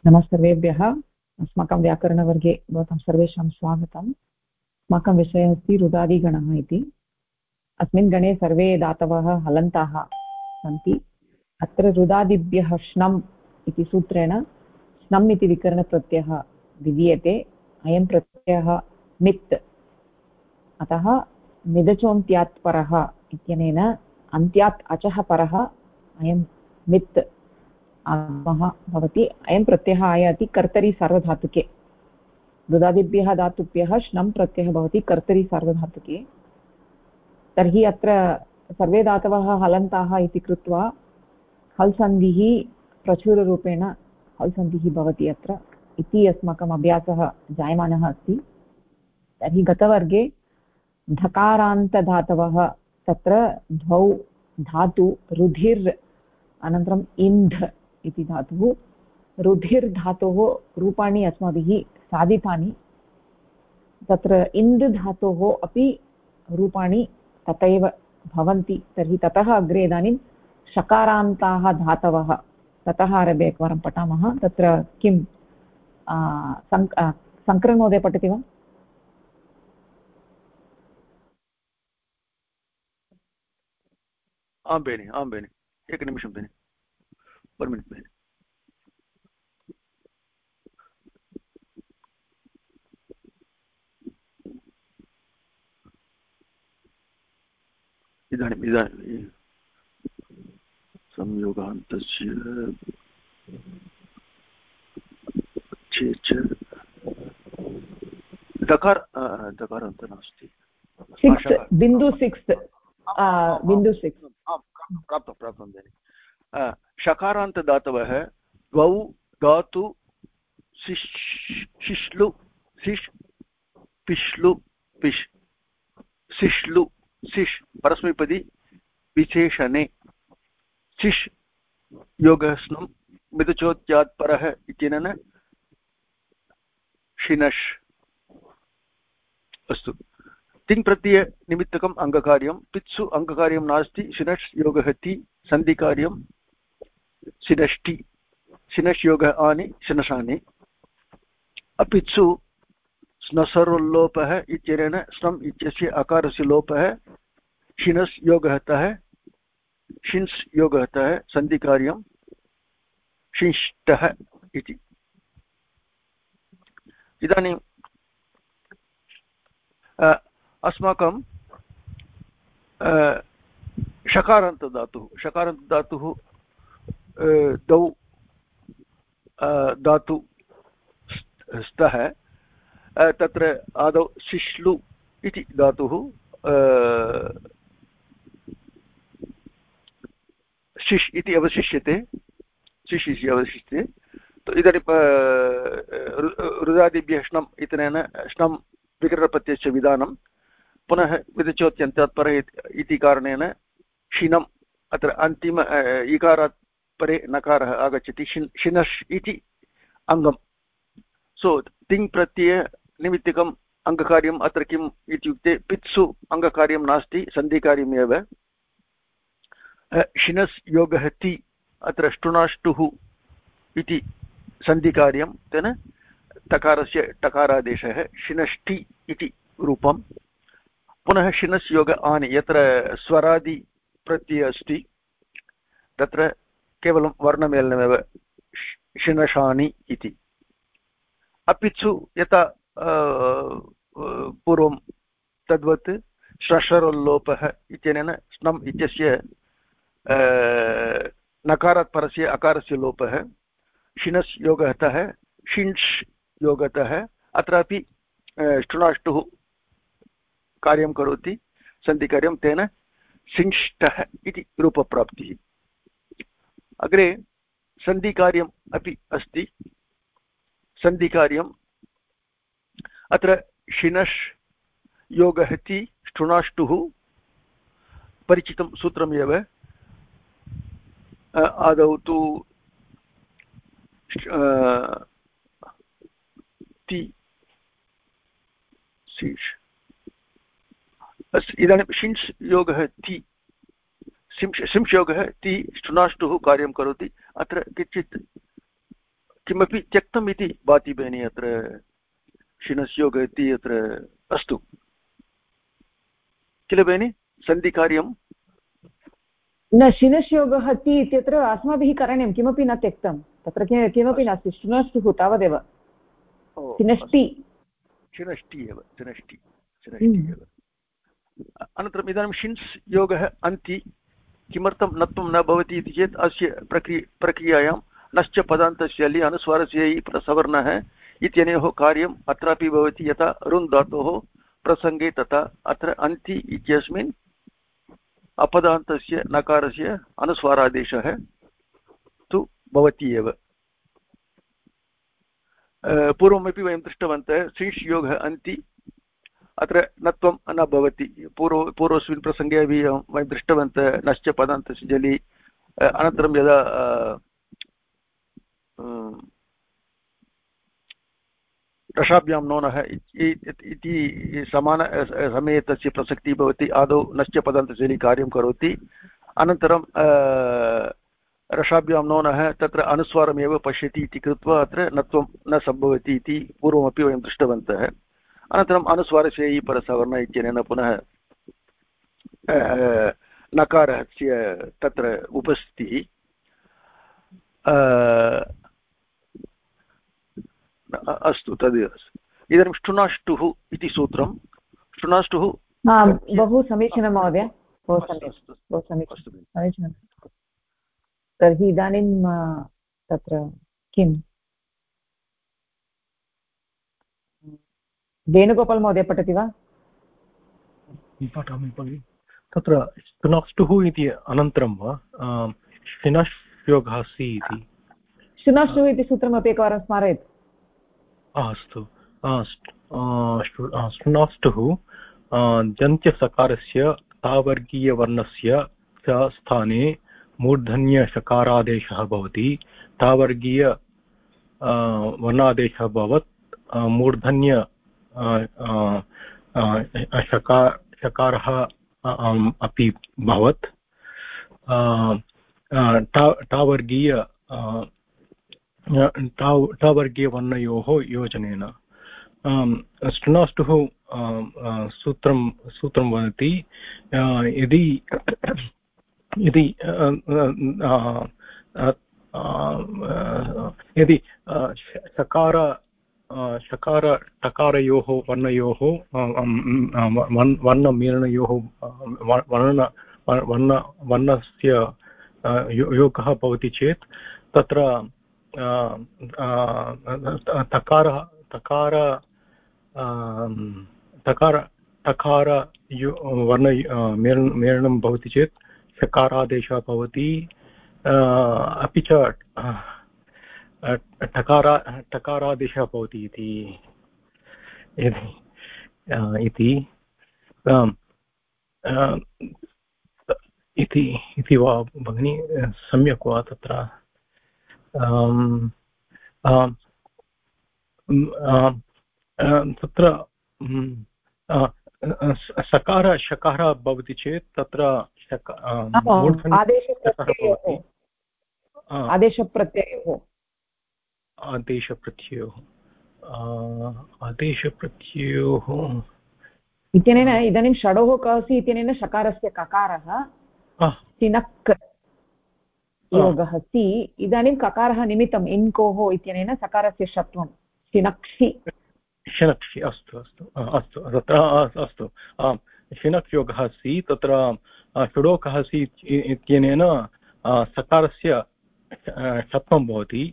नमस्सर्वेभ्यः। अस्माकं व्याकरणवर्गे भवतां सर्वेषां स्वागतम्। अस्माकं विषयः अस्ति रुदादिगणः इति। अस्मिन् गणे सर्वे धातवः हलन्ताः सन्ति। अत्र रुदादिभ्यः श्नम् इति सूत्रेण श्नम् इति विकरणप्रत्ययः विधीयते। अयं प्रत्ययः मित्, अतः मिदचोन्त्यात् परः इत्यनेन अन्त्यात् अचः परः अयं मित् आगमः भवति। अयं प्रत्ययः आयाति कर्तरि सार्वधातुके। रुदादिभ्यः धातुभ्यः श्नम् प्रत्ययः भवति कर्तरि सार्वधातुके। तर्हि अत्र सर्वे धातवः हलन्ताः इति कृत्वा हल् सन्धिः प्रचुररूपेण हल् सन्धिः भवति अत्र इति अस्माकम् अभ्यासः जायमानः अस्ति। तर्हि गतवर्गे धकारान्तधातवः तत्र द्वौ धातु रुधिर् अनन्तरम् इन्ध् इति धातुः। रुधिर्धातोः रूपाणि अस्माभिः साधितानि। तत्र इन्द् धातोः अपि रूपाणि तथैव भवन्ति। तर्हि ततः अग्रे इदानीं शकारान्ताः धातवः ततः आरभ्य एकवारं पठामः। तत्र किं शङ्करन् महोदय पठति वा? आं बेनि एकनिमिषं बेनि, 1 मिनिट् बेनि। इदानीं संयोगान्तस्य दकारान्त नास्ति। बिन्दु 6 प्राप्तं बेनि। शकारान्तदातवः द्वौ धातु शिश्लु सिश् पिश्लु पिश् सिश्लु सिश् परस्मैपदी विशेषणे सिश् योगः स्नुम् मिदचोत्यात् परः इत्यनेन शिनश्। अस्तु, तिङ् प्रत्यय निमित्तकम् अङ्गकार्यं, पित्सु अङ्गकार्यं नास्ति। शिनश् योगः ति, सन्धिकार्यं शिनष्टि, शिनश् योगः आनि शिनशानि। अपित्सु स्नसरोल्लोपः इत्यनेन स्नम् इत्यस्य अकारस्य लोपः, शिनस् योगः तः, शिन्स् योगः तः, सन्धिकार्यं शिष्टः इति। इदानीं अस्माकं शकारान्तदातुः द्वौ धातु स्तः। तत्र आदौ शिश्लु इति धातुः शिश् इति अवशिष्यते, शिश् इति अवशिष्यते। इदानीं रुदादिभ्यः श्नम् इत्यनेन श्नम् विकरणप्रत्ययस्य विधानं, पुनः विदचोत्यन्तात् परः इति कारणेन शिनम्, अत्र अन्तिम इकारात् परे नकारः आगच्छति, शिनश् इति अङ्गम्। सो तिङ् प्रत्यय निमित्तकम् अङ्गकार्यम् अत्र किम् इत्युक्ते पित्सु अङ्गकार्यं नास्ति, सन्धिकार्यमेव। शिनस् योगः ति, अत्र ष्टुनाष्टुः इति सन्धिकार्यं, तेन तकारस्य टकारादेशः शिनष्टि इति रूपं। पुनः शिनस् योग आनि, यत्र स्वरादि प्रत्ययः अस्ति तत्र केवलं वर्णमेलनमेव, शिनशानि इति। अपित्सु यथा पूर्वं तद्वत् श्रशरोल्लोपः इत्यनेन स्नम् इत्यस्य नकारात् परस्य अकारस्य लोपः, शिनस् योगतः शिन्स् योगतः। अत्रापि ष्टुनाष्टुः कार्यं करोति, सन्धिकार्यं, तेन शिंष्टः इति रूपप्राप्तिः। अग्रे सन्धिकार्यम् अपि अस्ति। सन्धिकार्यम् अत्र शिनश् योगः ति ष्टुनाष्टुः परिचितं सूत्रमेव। आदौ तु ति शिश्, इदानीं शिंस् योगः ति, शिंस् योगः ति ष्टुनाष्टुः कार्यं करोति। अत्र किञ्चित् किमपि त्यक्तम् इति भाति भगिनी अत्र शिनस्योग इति अत्र अस्तु किल भगिनि सन्धिकार्यं न शिनश्योगः ति इत्यत्र अस्माभिः करणीयं किमपि न त्यक्तं तत्र किमपि नास्ति शृणोस्तुः तावदेव शिनष्टि शिनष्टि एव शिनष्टि शिनष्टि एव अनन्तरम् इदानीं शिन्स् योगः अन्ति किमर्थं नत्वं न भवति इति चेत् अस्य प्रक्रियायां नश्च पदान्तस्य लि अनुस्वारस्य इ सवर्णः इत्यनयोः कार्यम् अत्रापि भवति यथा रुन् धातोः प्रसङ्गे तथा अत्र अन्ति इत्यस्मिन् अपदान्तस्य नकारस्य अनुस्वारादेशः तु भवति एव पूर्वमपि वयं दृष्टवन्तः सिंश् योगः अन्ति अत्र नत्वं न भवति पूर्वस्मिन् प्रसङ्गे अपि वयं दृष्टवन्तः नश्च पदान्तस्य जलि अनन्तरं यदा रसाभ्यां नोनः इति समये तस्य प्रसक्तिः भवति आदौ नश्च पदान्तशैली कार्यं करोति अनन्तरं रसाभ्यां नोनः तत्र अनुस्वारमेव पश्यति इति कृत्वा अत्र नत्वं न सम्भवति इति पूर्वमपि वयं दृष्टवन्तः अनन्तरम् अनुस्वारस्य परसवर्ण इत्यनेन पुनः नकारस्य तत्र उपस्थितिः अस्तु तदेव इदानीं ष्टुनाष्टुः इति सूत्रं ष्टुनाष्टुः बहु समीचीनं महोदय बहु सम्यक् बहु समीचीनं तर्हि इदानीं तत्र किं वेणुगोपाल् महोदय पठति वा पठामि भगिनि तत्र ष्टुनाष्टुः इति अनन्तरं वा शिनश्योगः सि इति शिनष्टुः इति सूत्रमपि एकवारं स्मारयतु अस्तु ष्टुनाष्टुः दन्त्यसकारस्य तावर्गीयवर्णस्य च स्थाने मूर्धन्यषकारादेशः भवति तावर्गीय वर्णादेशः भवत् मूर्धन्य शकारः अपि भवत् तावर्गीय टावर्गीयवर्णयोः योजनेन ष्टुनाष्टुः सूत्रं वदति यदि शकार टकारयोः वर्णयोः वर्णमेलनयोः वर्णस्य योगः भवति चेत् तत्र तकार वर्ण मेलनं भवति चेत् शकारादेशः भवति अपि च टकारादेशः भवति इति वा भगिनी सम्यक् वा तत्र तत्र सकार शकारः भवति चेत् तत्र आदेशप्रत्ययोः इत्यनेन इदानीं षडोः कसि इत्यनेन शकारस्य ककारः सिनक् योगः सि इदानीं ककारः निमित्तम् इन्कोः इत्यनेन सकारस्य षत्वं शिनक्षि शिनक्षि अस्तु तत्र अस्तु शिनक् योगः सि तत्र षडोकः सि इत्यनेन सकारस्य षत्वं भवति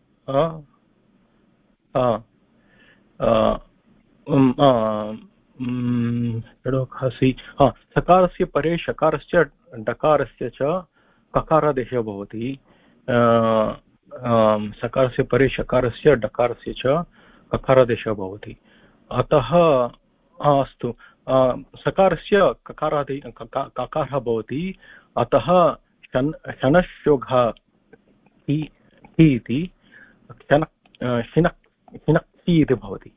षडोकः सि सकारस्य परे शकारस्य डकारस्य च ककारादेशः भवति सकारस्य परे शकारस्य डकारस्य च ककारादेशः भवति अतः अस्तु सकारस्य ककारः भवति अतः शनश्योगः इति शिनक्ति इति भवति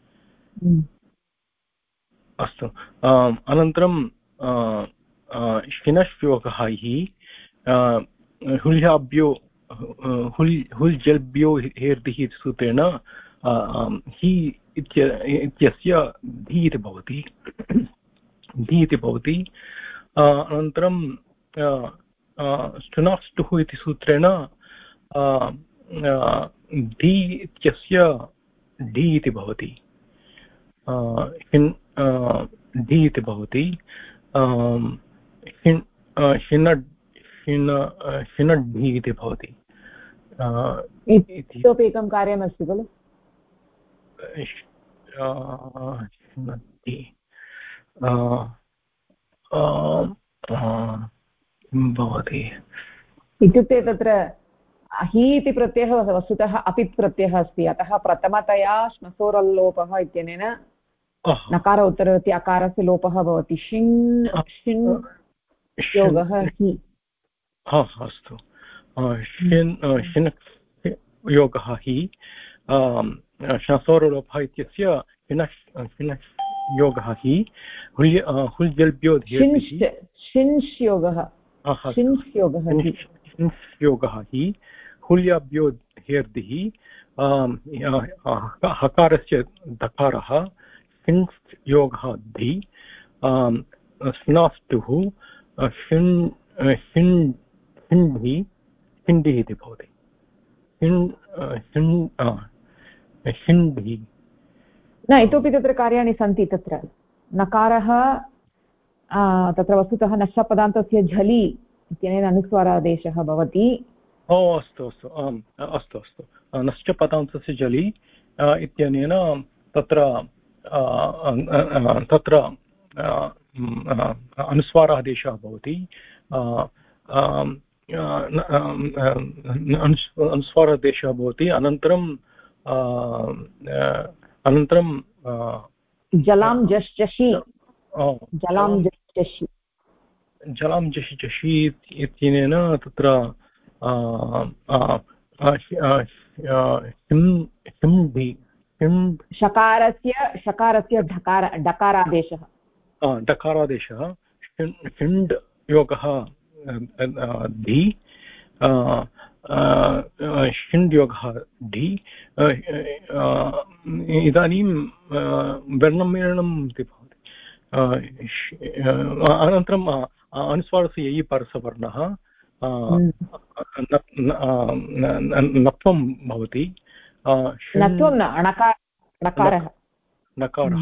अस्तु अनन्तरं शिनश्योगः हि हुल्याभ्यो हुल् जल्भ्यो हेर्दिः इति सूत्रेण हि इत्यस्य धी इति भवति, धी इति भवति। अनन्तरं स्टुनाक्स्टुः इति सूत्रेण धी इत्यस्य ढि इति भवति, ढि इति भवति। शिनड्ढि इति भवति। इतोपि एकं कार्यमस्ति खलु, भवति इत्युक्ते तत्र हि इति प्रत्ययः वस्तुतः अपित् प्रत्ययः अस्ति, अतः प्रथमतया श्मसोरल्लोपः इत्यनेन नकार उत्तरवर्ति अकारस्य लोपः भवति। शिन् शिन् योगः हि। अस्तु, शिन् योगः हि, श्मसोरलोपः इत्यस्य शिनश् योगः हि, हुल् जल्भ्यो शिन्श् योगः, शिन्स् योगः हि, हुल्याभ्यो हेर्दिः, हकारस्य दकारः, शिन्स् योगः धि, स्नास्तुः, शिण्ढि इति भवति। शिण्ढि न, इतोपि तत्र कार्याणि सन्ति। तत्र नकारः तत्र वस्तुतः नश्चपदान्तस्य झलि इत्यनेन अनुस्वारादेशः भवति। अस्तु अस्तु, आम् अस्तु अस्तु, नश्चपदान्तस्य झलि इत्यनेन तत्र अनुस्वारादेशः भवति। अनुस्वारादेशः भवति। अनन्तरं जलां जश्चषि, जलां जश्चषि, जलां जषि इत्यनेन तत्र शकारस्य डकारादेशः, शिण्ड् योगः धि, शिण्ड् योगः धि। इदानीं वर्णमेलनम् इति भवति। अनन्तरम् अनुस्वारस्य ययि परसवर्णः नत्वं भवति। नकारः,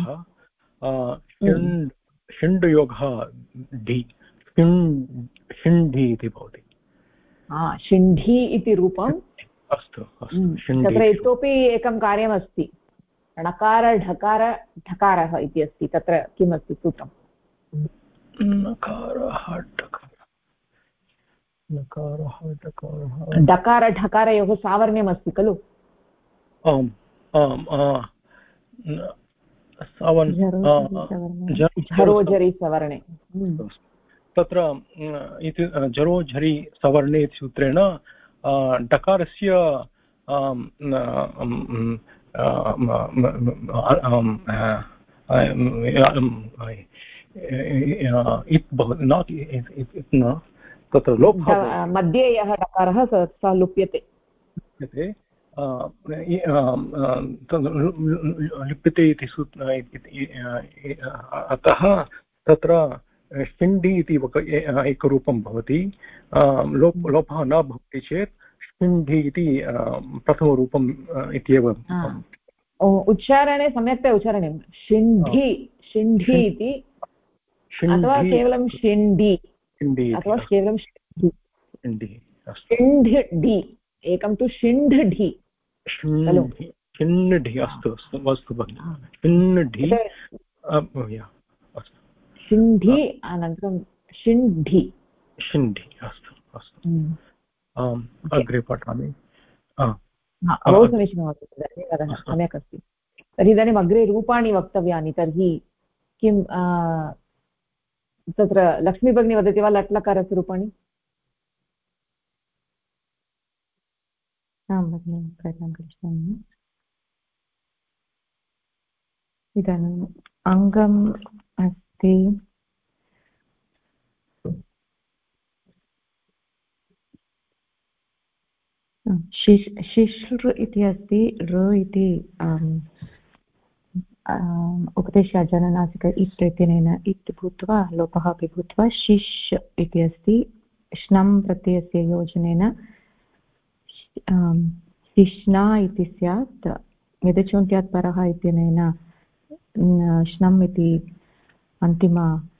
शिण्ड् योगः ढि, शिण्ढि इति भवति। शिण्ढि इति रूपम्। अस्तु अस्तु, तत्र इतोपि एकं कार्यमस्ति, णकार ढकार ढकारः इति अस्ति। तत्र किमस्ति सूत्रम्? डकार ढकारयोः सावर्ण्यमस्ति खलु? आम् आम्, झरोझरि सवर्णे। तत्र झरोझरि सवर्णे इति सूत्रेण डकारस्य तत्र लोपः मध्ये यः डकारः सः लुप्यते, लिप्यते इति अतः तत्र शिण्डि इति एकरूपं भवति। लोपः न भवति चेत् शिण्डि इति प्रथमरूपम् इत्येव। उच्चारणे सम्यक्तया उच्चारणीयं। शिण्ढि, शिण्ढि इति, अथवा केवलं शिण्डि, अथवा केवलं शिण्ढि। एकं तु शिण्ढि, शिण्ढि। अस्तु अस्तु, अस्तु भगिनि, शिण्ढि, शिण्ढि, अनन्तरं शिण्ढि। अस्तु अस्तु, अग्रे पठामि। बहु समीचीनं महोदय, धन्यवादः, सम्यक् अस्ति। तर्हि इदानीम् अग्रे रूपाणि वक्तव्यानि। तर्हि किं तत्र लक्ष्मी भगिनी वदति वा लट्लकारस्य रूपाणि? आं भगिनि, प्रयत्नं करिष्यामि। इदानीम् अङ्गम् अस्ति, शिश्र इति अस्ति ऋ इति उपदेशजननासिक इत् इत्यनेन इत् भूत्वा लोपः अपि भूत्वा शिश् इति अस्ति श्नं प्रत्ययस्य योजनेन शिश्ना इति स्यात् यदचोन्त्यात् परः इत्यनेन श्नम् इति अन्तिम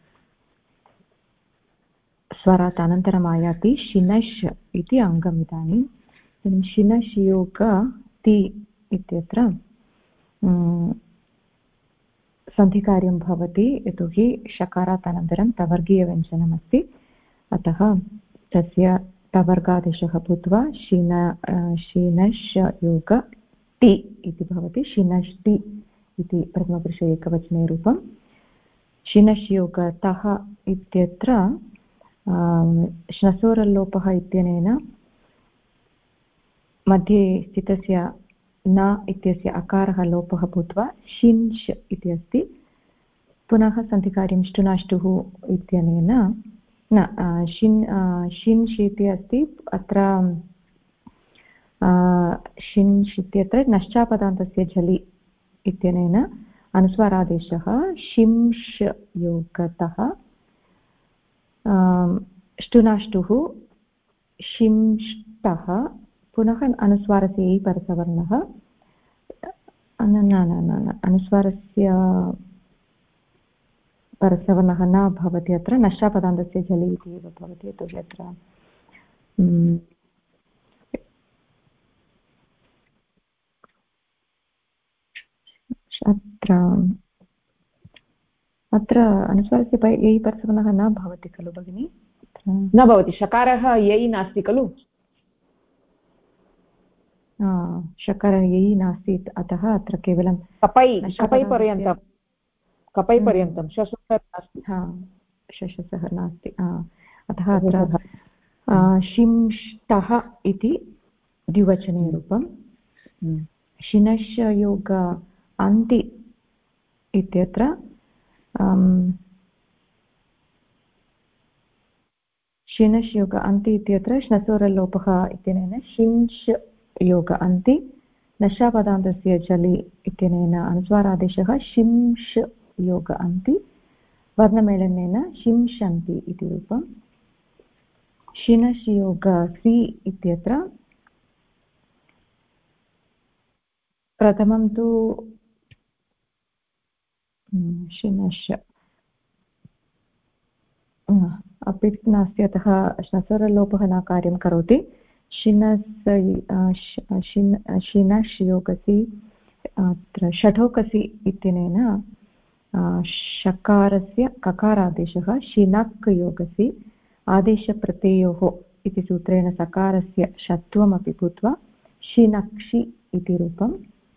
स्वरात् अनन्तरम् आयाति शिनश् इति अङ्गम् इदानीं शिनश् योग ति इत्यत्र सन्धिकार्यं भवति यतोहि षकारात् अनन्तरं तवर्गीयव्यञ्जनमस्ति अतः तस्य तवर्गादेशः भूत्वा शिनश् योग ति इति भवति शिनष्टि इति प्रथमपुरुष एकवचने रूपं शिनश् योग तः इत्यत्र श्नसोरल्लोपः इत्यनेन मध्ये स्थितस्य न इत्यस्य अकारः लोपः भूत्वा शिन्श् इति अस्ति पुनः सन्धिकार्यं ष्टुनाष्टुः इत्यनेन न शिन्श् इति अस्ति अत्र शिन्श् इत्यत्र नश्चापदान्तस्य झलि इत्यनेन अनुस्वारादेशः शिंश् योगतः ष्टुनाष्टुः शिंष्टः पुनः अनुस्वारस्य ऐ परसवर्णः न अनुस्वारस्य परसवर्णः न भवति अत्र नश्चापदान्तस्य झलि इति एव भवति यतोहि अत्र अनुस्वारस्य ऐ परसवर्णः न भवति खलु भगिनि न भवति षकारः यै नास्ति खलु षकारः यै नास्ति अतः अत्र केवलं कपै पर्यन्तं शशसः नास्ति शशसः नास्ति अतः अत्र शिंष्टः इति द्विवचने रूपं शिनश् योग अन्ति इत्यत्र शिनश् योग अन्ति इत्यत्र श्नसोरल्लोपः इत्यनेन शिंश् योग अन्ति नश्चापदान्तस्य झलि इत्यनेन अनुस्वारादेशः शिंश् योग अन्ति वर्णमेलनेन शिंशन्ति इति रूपं शिनश् योग सि इत्यत्र प्रथमं तु शिनश् अपि नास्ति अतः श्नसोरल्लोपः न कार्यं करोति शिनश् योगसि अत्र षठोकसि इत्यनेन षकारस्य ककारादेशः शिनक् योगसि आदेशप्रत्ययोः इति सूत्रेण सकारस्य षत्वमपि भूत्वा शिनक्षि इति रूपं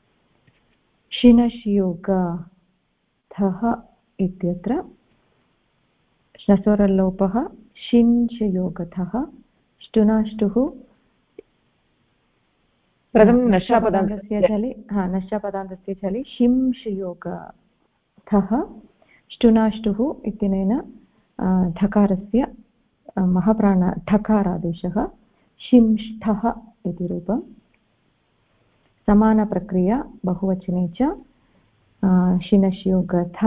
शिनश् योगः इत्यत्र श्नसोरल्लोपः शिञ्च योगतः ष्टुनाष्टुः प्रथमं नश्चापदान्तस्य झलि शिंश् योगतः ष्टुनाष्टुः इत्यनेन धकारस्य महाप्राण ठकारादेशः शिंष्ठः इति रूपं समानप्रक्रिया बहुवचने च शिनश् योगथ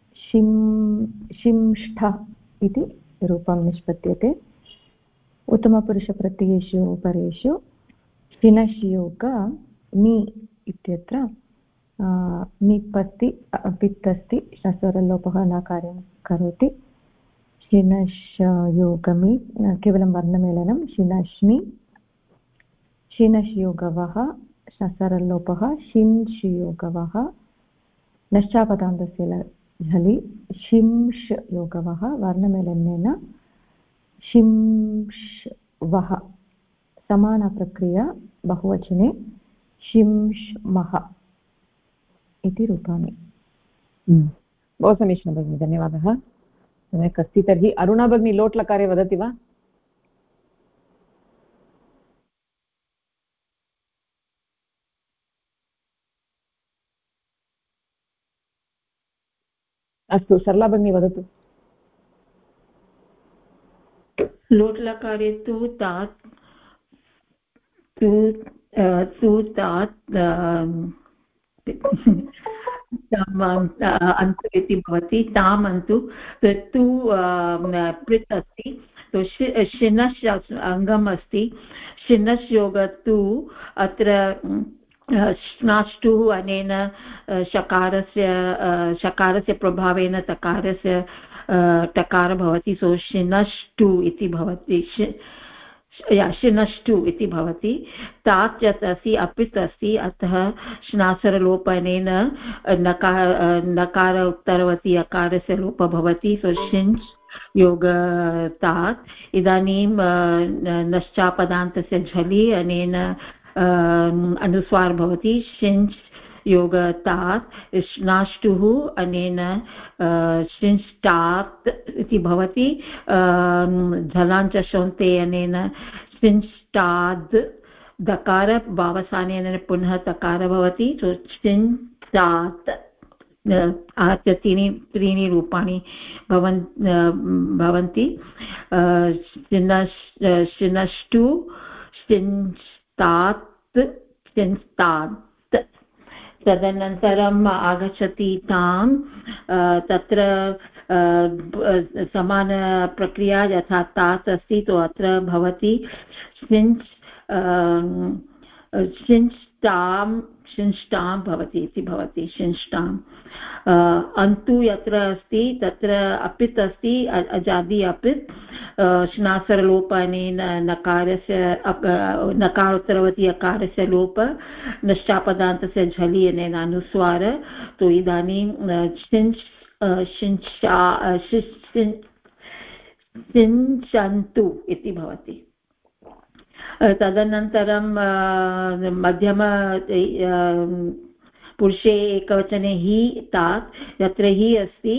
शिंष्ठ इति रूपं निष्पद्यते उत्तमपुरुषप्रत्ययेषु परेषु शिनश् योग नि इत्यत्र निपत्ति पित् अस्ति श्नसोरल्लोपः न कार्यं करोति शिनश् योगमि केवलं वर्णमेलनं शिनश्मि शिनश् योगवः श्नसोरल्लोपः शिंश् योगवः नश्चापदान्तस्य झलि शिंश् योगवः वर्णमेलनेन शिंश्वः समानप्रक्रिया बहुवचने शिंश्मः इति रूपाणि बहु समीचीनं भगिनि धन्यवादः सम्यक् अस्ति तर्हि अरुणा भगिनी लोट्लकारे वदति वा अस्तु सरला भगिनी वदतु लोट्लकारे तु तात् तु तात् अन्तु इति भवति ताम् अन्तु तु पृत् अस्ति तो शिनश् अङ्गम् अस्ति शिनश् योग तु अत्र श्नाष्टुः अनेन शकारस्य प्रभावेन तकारस्य टकार भवति सो शिनष्टु इति भवति शिनष्टु इति भवति तात् यत् अस्ति अपित् अस्ति अतः श्नासरलोपनेन नकार उत्तरवती अकारस्य लोपः भवति सो शिञ्च् योग तात् इदानीं नश्चापदान्तस्य झलि अनेन अनुस्वार भवति शिञ्च् योग तात् श्नाष्टुः अनेन शिञ्ष्टात् इति भवति झलाञ्चशोन्ते अनेन शिञ्ष्टाद् दकार भावसानेन पुनः तकार भवति सो शिञ्ष्टात् आहत्य त्रीणि रूपाणि भवन्ति शिनष्टु शिञ्ष्टात् शिञ्ष्टात् तदनन्तरम् आगच्छति तां तत्र समानप्रक्रिया यथा तात् अस्ति तो अत्र भवति शिञ्ष्टां भवति इति भवति शिञ्ष्टाम् अन्तु यत्र अस्ति तत्र अपित् अस्ति अजादि अपित् श्नासरलोपनेन नकारस्य नकारोत्तरवती अकारस्य लोप नश्चापदान्तस्य झलि अनेन अनुस्वार तो इदानीं शिञ्चन्तु इति भवति तदनन्तरं मध्यम पुरुषे एकवचने हि तात् यत्र हि अस्ति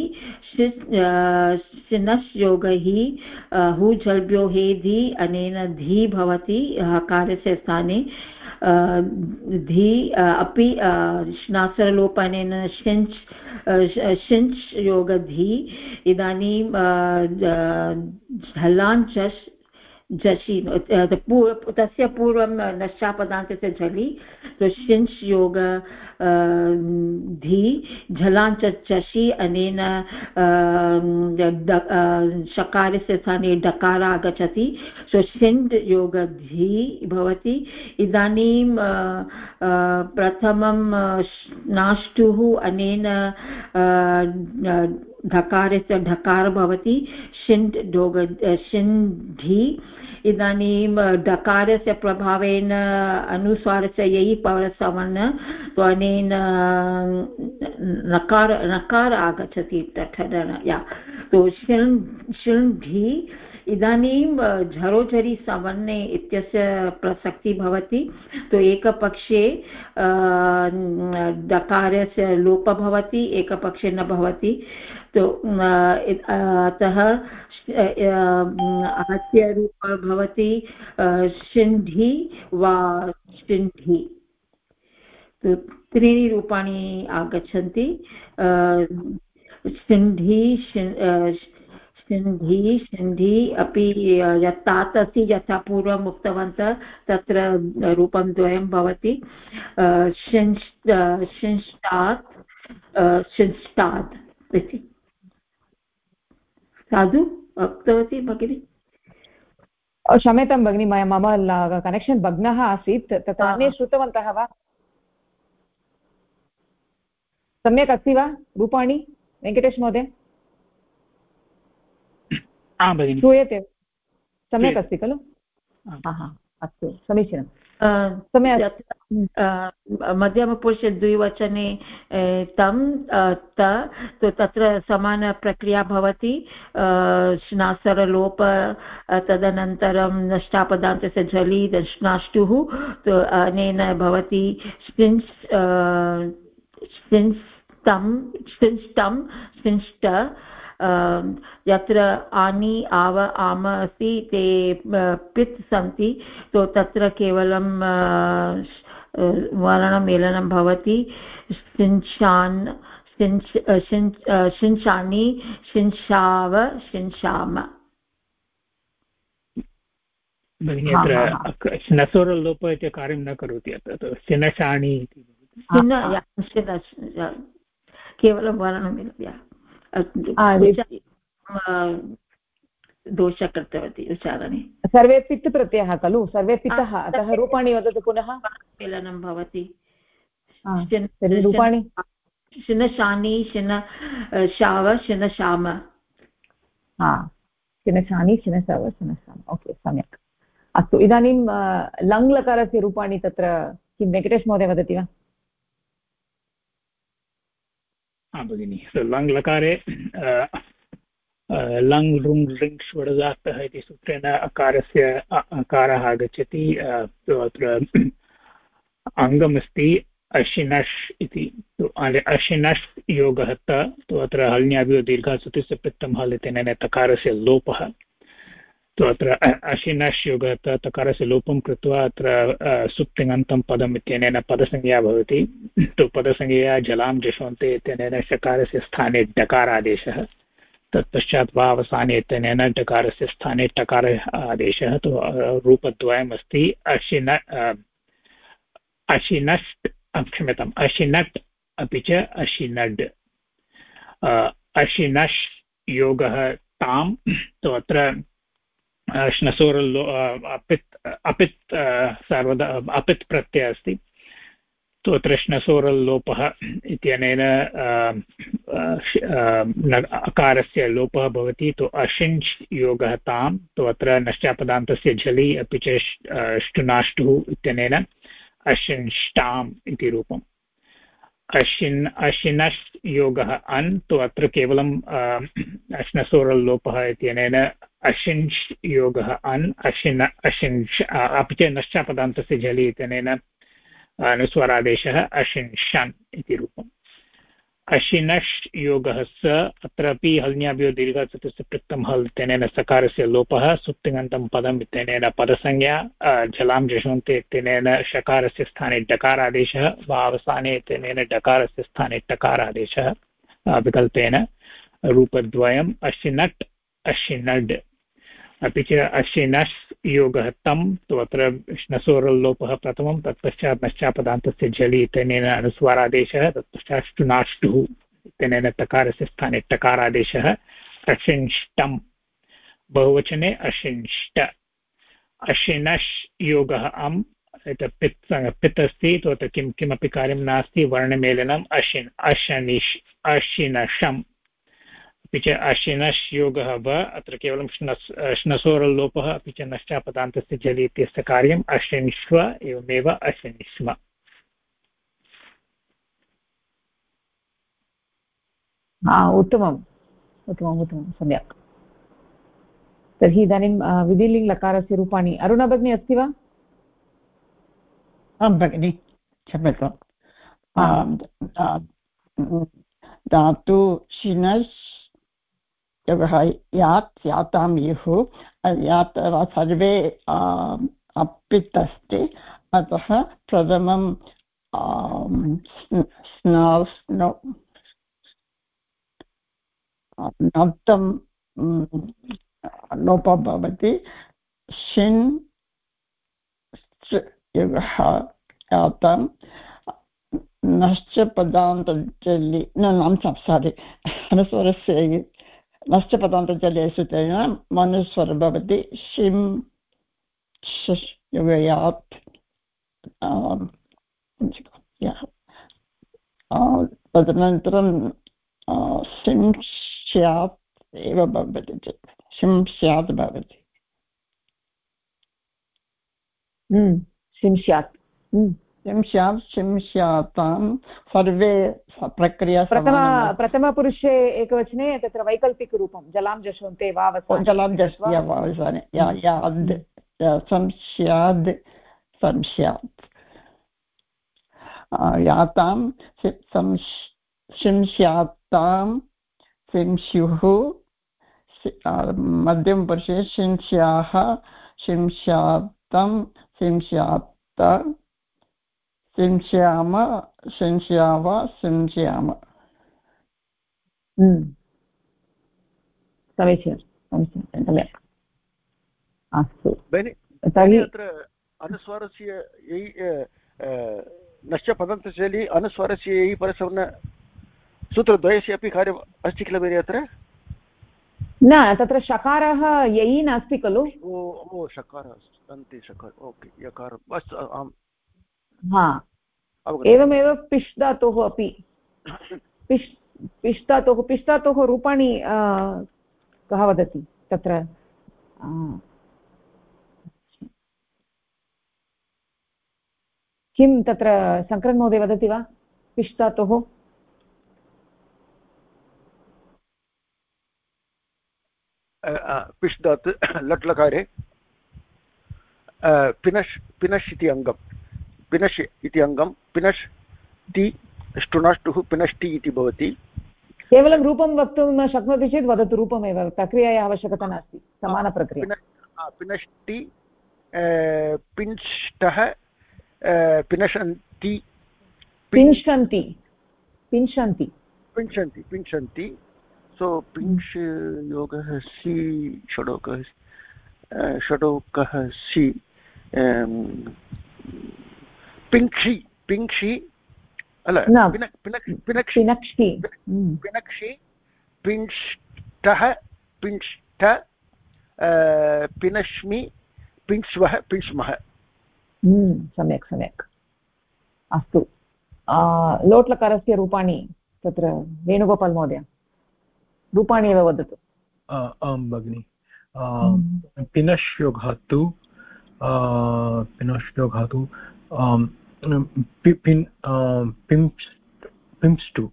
शिनश् योग हि हु झल्भ्यो हेधि अनेन धी भवति हकारस्य स्थाने धी अपि श्नासरलोपनेन शिञ्च् योग धी इदानीं झलाञ्चस् झषि तस्य पूर्वं नश्चापदान्तस्य झलि तो शिञ्च् योग धी झलाञ्च झषि अनेन शकारस्य स्थाने डकार आगच्छति सो शिञ् योग धी भवति इदानीं प्रथमं नाष्टुः अनेन ढकारस्य ढकार भवति शिण् डोग शिण्ढि इदानीं डकारस्य प्रभावेन अनुस्वारस्य ययि पवसवर्ण तो अनेन नकार आगच्छति ठडन या तो शिण्ढि इदानीं झरोझरि सवर्णे इत्यस्य प्रसक्तिः भवति तो एकपक्षे डकारस्य लोपः भवति एकपक्षे न भवति तो अतः आहत्य रूपः भवति शिण्ढि वा शिण्ढि तो त्रीणि रूपाणि आगच्छन्ति शिण्ढि शिण्ढि शिण्ढि अपि यत् अस्ति यथा पूर्वम् उक्तवन्तः तत्र रूपं द्वयं भवति शिञ्ष्टात् शिञ्ष्टात् इति साधु उक्तवती भगिनी क्षम्यतां भगिनी मम कनेक्षन् भग्नः आसीत् तत्र अन्ये श्रुतवन्तः वा सम्यक् अस्ति वा रूपाणि वेङ्कटेश महोदय श्रूयते सम्यक् अस्ति खलु अस्तु समीचीनं सम्यक् मध्यमपुरुषे द्विवचने तं तत्र समानप्रक्रिया भवति श्नासरलोप तदनन्तरं नष्टापदान्तस्य झलि श्नाष्टुः अनेन भवति शिञ्ष्ट यत्र आनि आव आम अस्ति ते पित् सन्ति तो तत्र केवलं वर्णमेलनं भवति शिञ्चान् शिञ्चानि शिञ्चाव शिञ्चाम भगिनी अत्र श्नसोरल्लोपः इति कार्यं न करोति अत्र शिनशाणि इति केवलं वर्णं दोषः कृतवती उच्चारणे सर्वे पित् प्रत्ययः खलु सर्वे पितः अतः रूपाणि वदतु पुनः मेलनं भवति रूपाणि शिनशानि शिनशाव शिनशाम शिनशानि शिनशाव शिनशाम ओके सम्यक् अस्तु इदानीं लङ् लकारस्य रूपाणि तत्र किं वेङ्कटेश महोदय वदति वा भगिनि लङ् लकारे लङ् लृङ् लृङ् षोडदात्तः इति सूत्रेण अकारः आगच्छति अत्र अङ्गमस्ति अशिनश् इति अशिनश् योगः अत्र हल्न्याभ्यो दीर्घासुतिस्य पृत्तं हल् इत्यनेन तकारस्य लोपः अत्र अशिनश् योगः तकारस्य लोपं कृत्वा अत्र सुप्तिङन्तं पदम् इत्यनेन पदसंज्ञा भवति पदसंज्ञया जलां जषोन्ते इत्यनेन शकारस्य स्थाने डकारादेशः तत्पश्चात् वा अवसाने इत्यनेन डकारस्य स्थाने टकार आदेशः रूपद्वयम् अस्ति अशिनष्ट क्षम्यताम् अशिनट् अपि च अशिनड् अशिनश् योगः ताम् अत्र श्नसोरल्लो अपित् सर्वदा अपित् प्रत्ययः अस्ति अत्र श्नसोरल्लोपः इत्यनेन अकारस्य लोपः भवति अशिञ् योगः ताम् अत्र नश्चापदान्तस्य झलि अपि च ष्टुनाष्टुः इत्यनेन अशिन्ष्टाम् इति रूपम् अशिनश् योगः अन् अत्र केवलं श्नसोरल्लोपः इत्यनेन अशिञ् योगः अन् अशिञ् अपि च नश्चापदान्तस्य झलि इत्यनेन अनुस्वारादेशः अशिन्षन् इति रूपम् अशिनश् योगः स अत्रापि हल्न्याभ्यो दीर्घाचतुस्य पृक्तं हल् इत्यनेन सकारस्य लोपः सुप्तिङन्तं पदम् इत्यनेन पदसंज्ञा जलां जषन्ते इत्यनेन शकारस्य स्थाने डकारादेशः वा अवसाने इत्यनेन डकारस्य स्थाने टकारादेशः विकल्पेन रूपद्वयम् अशिनट् अशिनड् अपि च अशिनश् योगः तं अत्र श्नसोरल्लोपः प्रथमं तत्पश्चात् नश्चापदान्तस्य झलि इत्यनेन अनुस्वारादेशः तत्पश्चात् ष्टुनाष्टुः इत्यनेन तकारस्य स्थाने टकारादेशः अशिन्ष्टं बहुवचने अशिन्ष्ट अशिनश् योगः अम् एतत् पित् अस्ति तत्र किमपि कार्यं नास्ति वर्णमेलनम् अशनिश् अशिनशम् अपि च अशिनश् योगः व अत्र केवलं श्नसोरल्लोपः अपि च नश्चापदान्तस्य झलि इत्यस्य कार्यम् अशिन्ष्व एवमेव अशिन्ष्म उत्तमम् उत्तमम् उत्तमं सम्यक् तर्हि इदानीं विधिलिङ् लकारस्य रूपाणि अरुणा भगिनी अस्ति वा आं भगिनि क्षम्यतां धातु शिनश् योगः यात् यातां युः यात् सर्वे अपित् अस्ति अतः प्रथमं नक्तं लोपः भवति शिन् योगः यातां नश्च पदान्तजलि न सारि अनुस्वरस्य नश्च पदान्तजले सूत्रेण मनुस्वरः भवति शिं योगयात् तदनन्तरं शिं स्यात् एव भवति शिं स्यात् भवति शिं स्यात् शिं स्यातां सर्वे प्रक्रिया प्रथमपुरुषे एकवचने तत्र वैकल्पिकरूपं जलां जषन्ते वा जलां जषन्ते याद् संस्याद् संस्यात् यातां शिं स्यातां शिंस्युः मध्यमपुरुषे शिंस्याः शिं स्यातं शिं स्यात् शिंस्याम शिंस्याव शिंस्याम समीचीनं समीचीनं सम्यक् अस्तु तर्हि अत्र अनुस्वारस्य नश्च पदन्तशैली अनुस्वारस्य यैः परसवर्ण सूत्रद्वयस्य अपि कार्यम् अस्ति किल भगिनि अत्र न तत्र शकारः ययि नास्ति खलु ओ शकारः अस्ति अन्ते शकार ओके यकारः अस्तु आम् हा एवमेव पिष् धातोः अपि पिष् धातोः रूपाणि कः वदति तत्र किं तत्र शङ्करन् महोदय वदति वा पिष् धातोः पिष् धातु लट् लकारे पिनश् इति अङ्गं पिनश् इति अङ्गं पिनश् ति ष्टुनाष्टुः पिनष्टि इति भवति केवलं रूपं वक्तुं न शक्नोति चेत् वदतु रूपमेव प्रक्रियायाः आवश्यकता नास्ति समानप्रक्रिया पिनष्टि पिंष्टः पिनशन्ति पिंशन्ति पिंशन्ति पिंशन्ति पिंशन्ति सो पिंश योगः सि षडोकः सि पिङ्क्षि पिङ्क्षि अल पिनक्षि पिंष्टः पिंष्ट पिनश्मि पिंश्वः पिंश्मः सम्यक् सम्यक् अस्तु लोट्लकारस्य रूपाणि तत्र वेणुगोपाल् महोदय रूपाणि एव वदतु आं भगिनि पिनश्योघातु पिंष्टु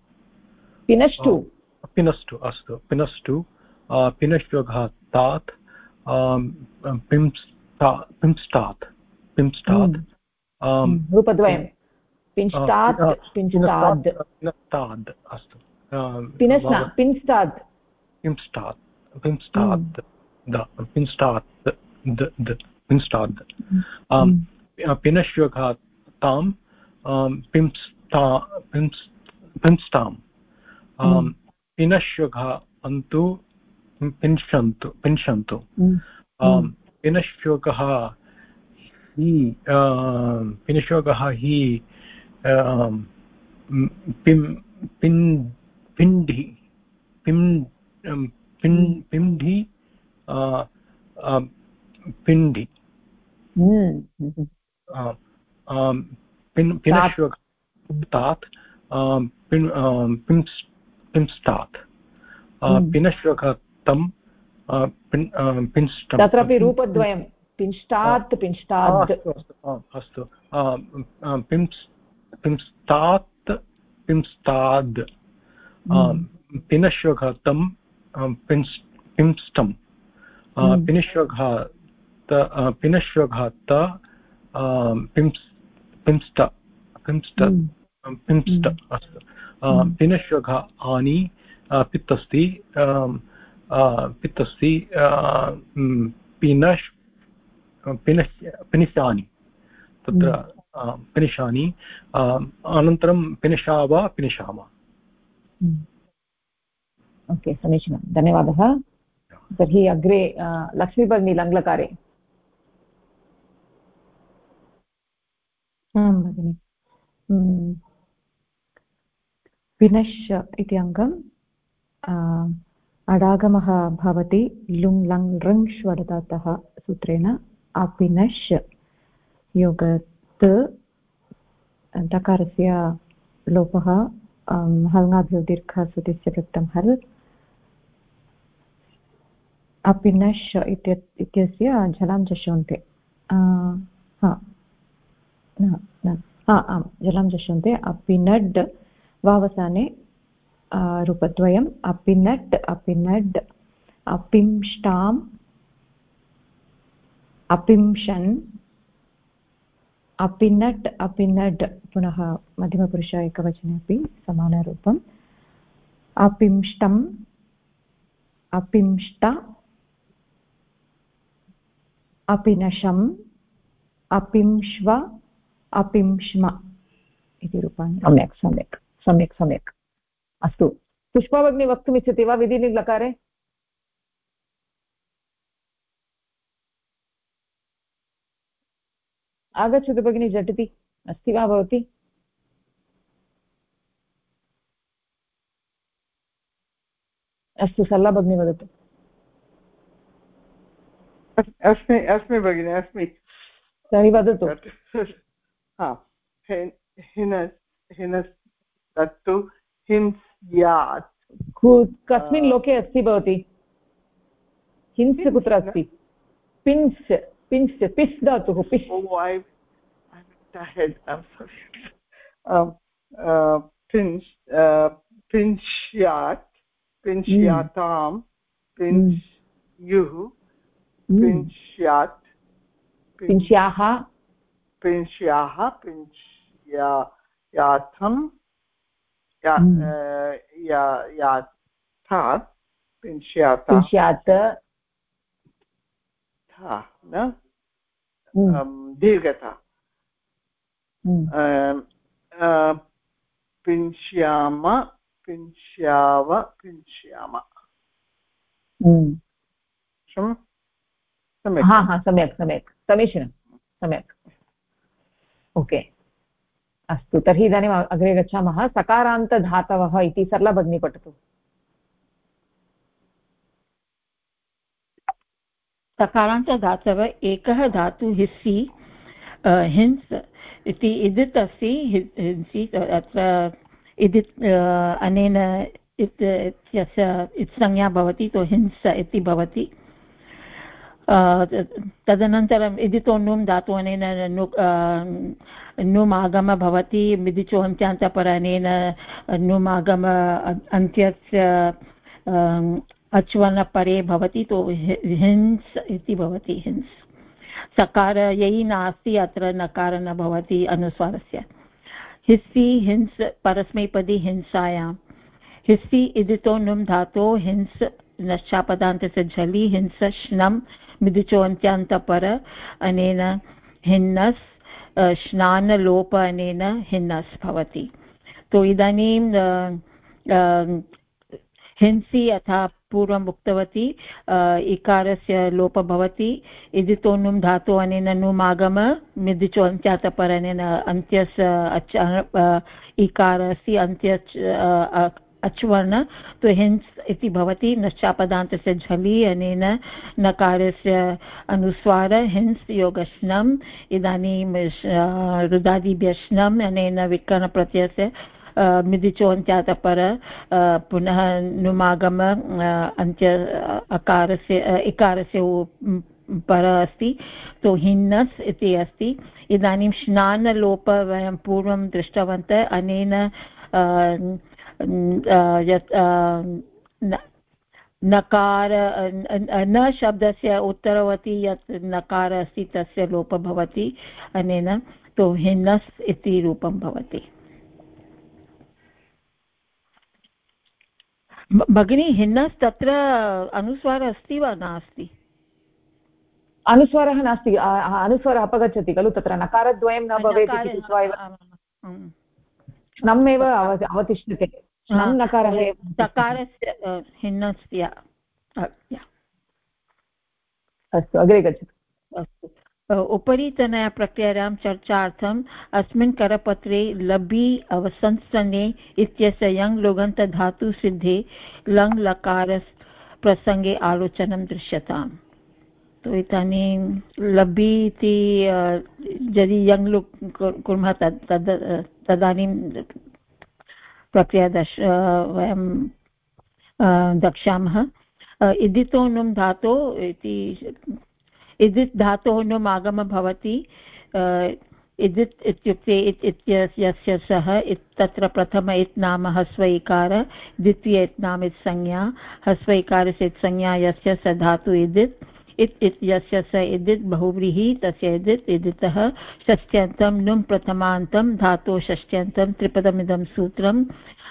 पिनष्टु अस्तु पिनष्टु पिनश्योघातात् पिंष्टात् रूपद्वयं पिंष्टात् पिंष्टाद् अस्तु पिंष्टात् पिनश्योघातां पिंष्टां पिनश्योघान्तु पिंशन्तु पिनश्योगः हि पिण्ढि पिण्ढि पिण्ढि पिनश्योगात् पिंष्टात् पिनश्योगातं पिंष्टं तत्रापि रूपद्वयं पिंष्टात् पिंष्टाद् अस्तु पिंष्टात् पिंष्टाद् पिनश्योगातं पिंष्टं पिनश्योगात् पिंष्ट अस्तु पिनश्योगा आनि पित्तस्ति पिनिशानि तत्र पिनिशानि अनन्तरं पिनिशा वा पिनिशाम ओके समीचीनं धन्यवादः तर्हि अग्रे लक्ष्मीभगिनी लङ्लकारे आं भगिनि पिनश् इति अङ्गम् अडागमः भवति लुङ् लङ् लृङ् ष्वरधातः सूत्रेण अपिनश् योगत् दकारस्य लोपः हल्ङ्गाभ्यो दीर्घासुतिस्य कृतं हल् अपिनश् इत्यस्य झलां जशोन्ते आम् जलां जशोन्ते अपिनड् वावसाने रूपद्वयम् अपिनट् अपिनड् अपिंष्टाम् अपिंशन् अपिनट् अपिनड् पुनः मध्यमपुरुष एकवचने अपि समानरूपम् अपिंष्टम् अपिंष्ट अपिनशम् अपिंश्व अपिंश्म इति रूपाणि सम्यक् सम्यक् सम्यक् सम्यक् अस्तु पुष्पा भगिनी वक्तुमिच्छति वा विधिलिङ्लकारे आगच्छतु भगिनी झटिति अस्ति वा भवती अस्तु सरला भगिनी वदतु अस्मि भगिनि अस्मि तर्हि वदतु तत्तु हिंस्यात् कस्मिन् लोके अस्ति भवती हिंस् कुत्र अस्ति पिन्स् पिन्स् पिस् धातुः पिस् पिन्स्यात् पिन्स्यातां पिन्स्युः पिन्स्यात् पिन्स्याः पिन्स्याः पिन्स्याथं याथात् पिन्स्यात् दीर्घता पिन्स्याम पिन्स्याव पिन्स्याम सम्यक् सम्यक् समीचीनं सम्यक् ओके अस्तु तर्हि इदानीम् अग्रे गच्छामः सकारान्तधातवः इति सरला भगिनी पठतु सकारान्तधातवः एकः धातु हिस्सि हिंस् इति इदित् अस्ति हिंसि अत्र इदित् अनेन इत्यस्य इत्संज्ञा भवति तो हिंस इति भवति तदनन्तरम् इदितो नुम् धातु अनेन नुम् आगम भवति मिदिचो अन्त्यान्तपरेण नुम् आगम अन्त्यस्य अच्वर्णपरे भवति तो हिंस् इति भवति हिंस् सकार ययि नास्ति अत्र नकार न भवति अनुस्वारस्य हिस्सि हिंस् परस्मैपदी हिंसायां हिस्सि इदितो नुम् धातो हिंस् नश्चापदान्तस्य झलि हिंस श्नम् मिदिचो अन्त्यान्तपर अनेन हिन्नस् श्नानलोप अनेन हिन्नस् भवति तो इदानीं हिंसि यथा पूर्वम् उक्तवती इकारस्य लोपः भवति इदितो नुम् धातु अनेन नुम् आगम मिदिचो अन्त्यान्तपर अनेन अन्त्यस्य इकारस्य अन्त्य अच्वर्ण तो हिंस् इति भवति नश्चापदान्तस्य झलि अनेन नकारस्य अनुस्वार हिंस् योगश्नम् इदानीं रुदादिभ्यः श्नम् अनेन विकरणप्रत्ययस्य मिदिचो अन्त्यान्तपर पुनः नुमागम अन्त्य अकारस्य इकारस्य पर अस्ति तो हिन्नस् इति अस्ति इदानीं श्नानलोप वयं पूर्वं दृष्टवन्तः अनेन यत् नकार न शब्दस्य उत्तरवती यत् नकार अस्ति तस्य लोपः भवति अनेन तो हिन्नस् इति रूपं भवति भगिनी हिन्नस् तत्र अनुस्वारः अस्ति वा नास्ति अनुस्वारः नास्ति अनुस्वारः अपगच्छति खलु तत्र नकारद्वयं न भवेत् इति कृत्वा एव श्नम् एव अवतिष्ठते श्नम् नकारः एव सकारस्य हिन्नस्य अस्तु अग्रे गच्छतु अस्तु उपरितनप्रत्ययानां चर्चार्थम् अस्मिन् करपत्रे लबि अवसंस्थने इत्यस्य यङ् लुगन्तधातुसिद्धे लङ् लकारस् प्रसङ्गे आलोचनं दृश्यताम् तो इदानीं लबि इति यदि यङ् लुक् कुर्मः तदानीं प्रक्रियादश वयं द्रक्ष्यामः इदितो नुम् धातो इति इदित् धातोः नुम् आगमः भवति इदित् इत्युक्ते इत् इत्यस्य सः तत्र प्रथम इत् नाम ह्रस्व इकार द्वितीय इत् नाम इत् संज्ञा ह्रस्व इकारस्य इत् संज्ञा यस्य स धातु इदित् इत् इत्यस्य स इदित् बहुव्रीहि तस्य इदित् इदितः षष्ट्यन्तं नुम् प्रथमान्तं धातोः षष्ट्यन्तं त्रिपदमिदं सूत्रं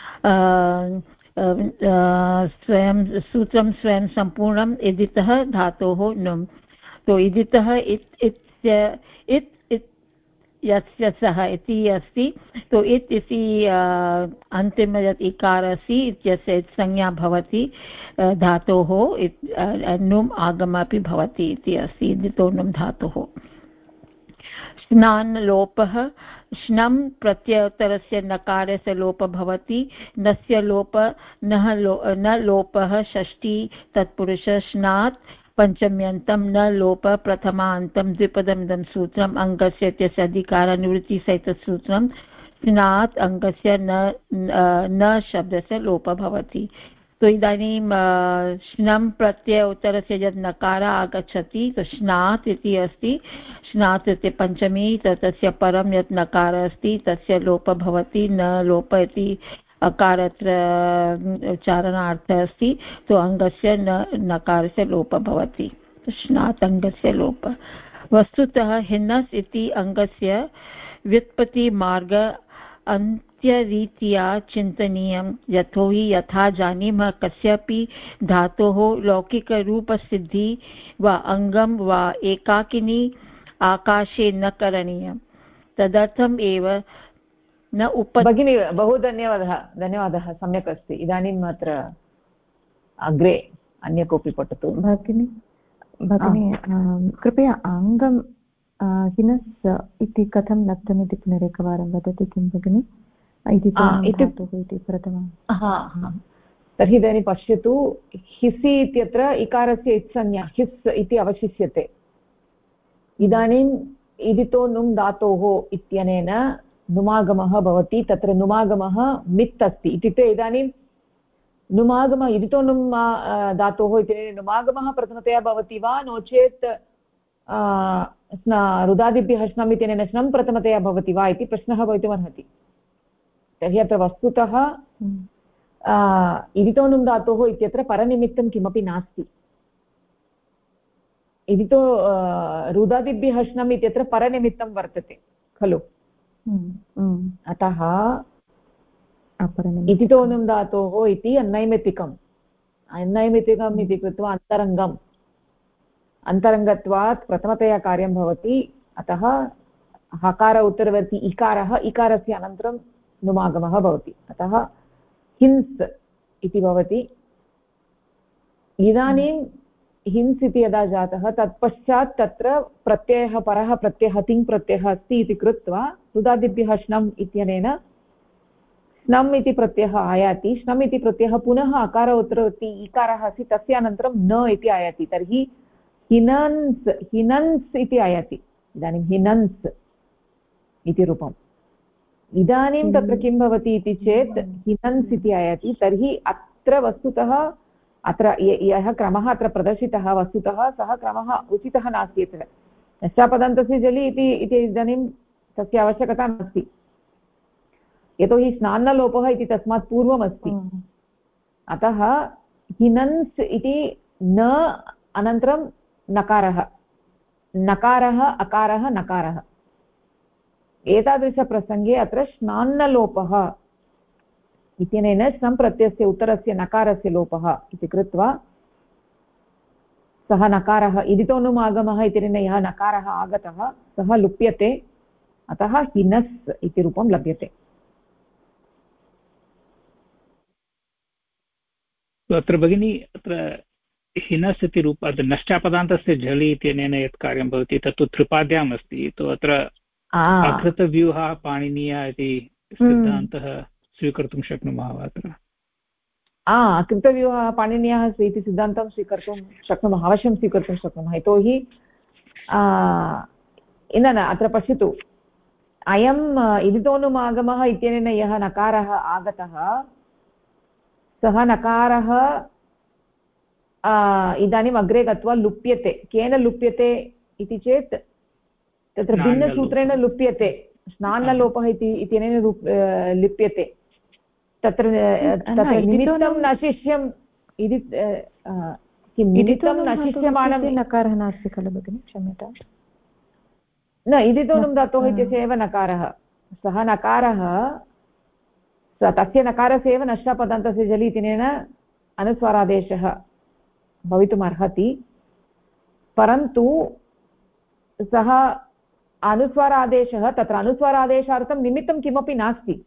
स्वयं सम्पूर्णम् इदितः धातोः नुम् तो इदितः इत् यस्य सः इति अस्ति तो इत् इति अन्तिम यत् इकार अस्ति इत्यस्य इत् संज्ञा भवति धातोः नुम् आगम अपि भवति इति अस्ति इदितो नुम् धातोः स्नान् लोपः श्नं प्रत्ययोत्तरस्य नकारस्य लोपः भवति नस्य लोप न लोपः षष्ठी तत्पुरुष स्नात् पञ्चम्यन्तं न लोप प्रथमान्तं द्विपदमिदं सूत्रम् अङ्गस्य इत्यस्य अधिकारनिवृत्तिसहितसूत्रं स्नात् अङ्गस्य न शब्दस्य लोपः भवति। तो इदानीं श्नं प्रत्यय उत्तरस्य यद् नकारः आगच्छति तो श्नात् इति अस्ति श्नात् इति पञ्चमी तस्य परं यत् नकारः अस्ति तस्य लोपः भवति न लोप इति अकारत्र उच्चारणार्थः अस्ति तो अङ्गस्य नकारस्य लोपः भवति श्नात् अङ्गस्य लोपः। वस्तुतः हिन्नस् इति अङ्गस्य व्युत्पत्तिमार्ग अन्त्यरीत्या चिन्तनीयं यतोहि यथा जानीमः कस्यापि धातोः लौकिकरूपसिद्धिः वा अङ्गं वा एकाकिनी आकाशे न करणीयं तदर्थम् एव न भगिनी बहु धन्यवादः सम्यक् अस्ति। इदानीम् अत्र अग्रे अन्य कोऽपि पठतु। भगिनी कृपया अङ्गं हिनस् इति कथं लब्धमिति पुनरेकवारं वदति किं भगिनि इति प्रथमं। तर्हि इदानीं पश्यतु हिसि इत्यत्र इकारस्य इत्संज्ञा हिस् इति अवशिष्यते। इदानीम् इदितो नुम् धातोः इत्यनेन नुमागमः भवति तत्र नुमागमः मित् अस्ति इत्युक्ते इदानीं नुमागमः इदितो नुम् धातोः इत्यनेन नुमागमः प्रथमतया भवति वा नो चेत् रुदादिभ्यः श्नम् इत्यनेन श्नं प्रथमतया भवति वा इति प्रश्नः भवितुमर्हति। तर्हि अत्र वस्तुतः इदितो नुम् धातोः इत्यत्र परनिमित्तं किमपि नास्ति। इदितो रुदादिभ्यः श्नम् इत्यत्र परनिमित्तं वर्तते खलु। अतः इदितो नुम् धातोः इति अन्नैमित्तिकम् इति कृत्वा अन्तरङ्गत्वात् प्रथमतया कार्यं भवति। अतः हकार उत्तरवर्ती इकारस्य अनन्तरं नुमागमः भवति अतः हिंस् इति भवति। इदानीं हिंस् इति यदा जातः तत्पश्चात् तत्र प्रत्ययः परः प्रत्ययः तिङ् प्रत्ययः अस्ति इति कृत्वा रुदादिभ्यः श्नम् इत्यनेन श्नम् इति प्रत्ययः आयाति। श्नम् इति प्रत्ययः पुनः अकार उत्तरवर्ती इकारः अस्ति तस्य अनन्तरं न इति आयाति। तर्हि हिनन्स् इति आयाति। इदानीं हिनन्स् इति रूपम्। इदानीं तत्र किं भवति इति चेत् हिनन्स् इति आयाति। तर्हि अत्र वस्तुतः अत्र यः क्रमः अत्र प्रदर्शितः वस्तुतः सः क्रमः उचितः नास्ति। अत्र यस्यापदन्तस्य जलि इति इदानीं तस्य आवश्यकता नास्ति यतोहि स्नान्नलोपः इति तस्मात् पूर्वमस्ति। अतः हिनन्स् इति न अनन्तरं नकारः अकारः नकारः एतादृशप्रसङ्गे अत्र श्नान्नलोपः इत्यनेन श्नं प्रत्ययस्य उत्तरस्य नकारस्य लोपः इति कृत्वा सः नकारः इदितो नुम् आगमः इत्यनेन यः नकारः आगतः सः लुप्यते। अतः हिनस् इति रूपं लभ्यते। अत्र भगिनी अत्र हिनस् इति रूपात् नष्टापदान्तस्य झलि इत्यनेन यत् कार्यं भवति तत्तु त्रिपाद्याम् अस्ति। तो अत्र अकृतव्यूहः पाणिनीयः इति सिद्धान्तः स्वीकर्तुं शक्नुमः वा अत्र? अकृतव्यूहः पाणिनीयः इति सिद्धान्तं स्वीकर्तुं शक्नुमः अवश्यं स्वीकर्तुं शक्नुमः। यतोहि न अत्र पश्यतु अयम् इदितोनुमागमः इत्यनेन यः नकारः आगतः सः नकारः इदानीम् अग्रे गत्वा लुप्यते। केन लुप्यते इति चेत् तत्र भिन्नसूत्रेण लुप्यते। स्नान्नलोपः इत्यनेन लिप्यते। तत्र निमित्तं न शिष्यम् इति किं निमित्तं न शिष्यमाणं नकारः नास्ति खलु भगिनि क्षम्यताम्। न इदितोनुं धातोः इत्यस्य एव नकारः सः नकारः तस्य नकारस्य एव नष्टापदान्तस्य जलि इत्यनेन अनुस्वारादेशः भवितुमर्हति। परन्तु सः अनुस्वारादेशः तत्र अनुस्वारादेशार्थं निमित्तं किमपि नास्ति।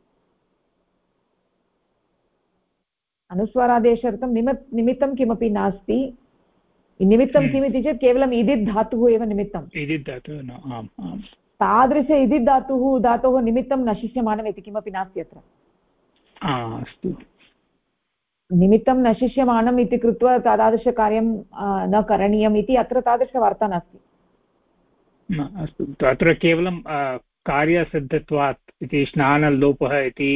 अनुस्वारादेशार्थं निमित्तं किमपि नास्ति। निमित्तं किमिति चेत् केवलम् इदित् धातुः एव निमित्तम्। इदित् धातुः तादृश इति धातोः निमित्तं न शिष्यमाणम् इति किमपि नास्ति अत्र। अस्तु, निमित्तं न शिष्यमाणम् इति कृत्वा तादृशकार्यं न करणीयम् इति अत्र तादृशवार्ता नास्ति। अस्तु, अत्र केवलं कार्यसिद्धत्वात् इति स्नानलोपः इति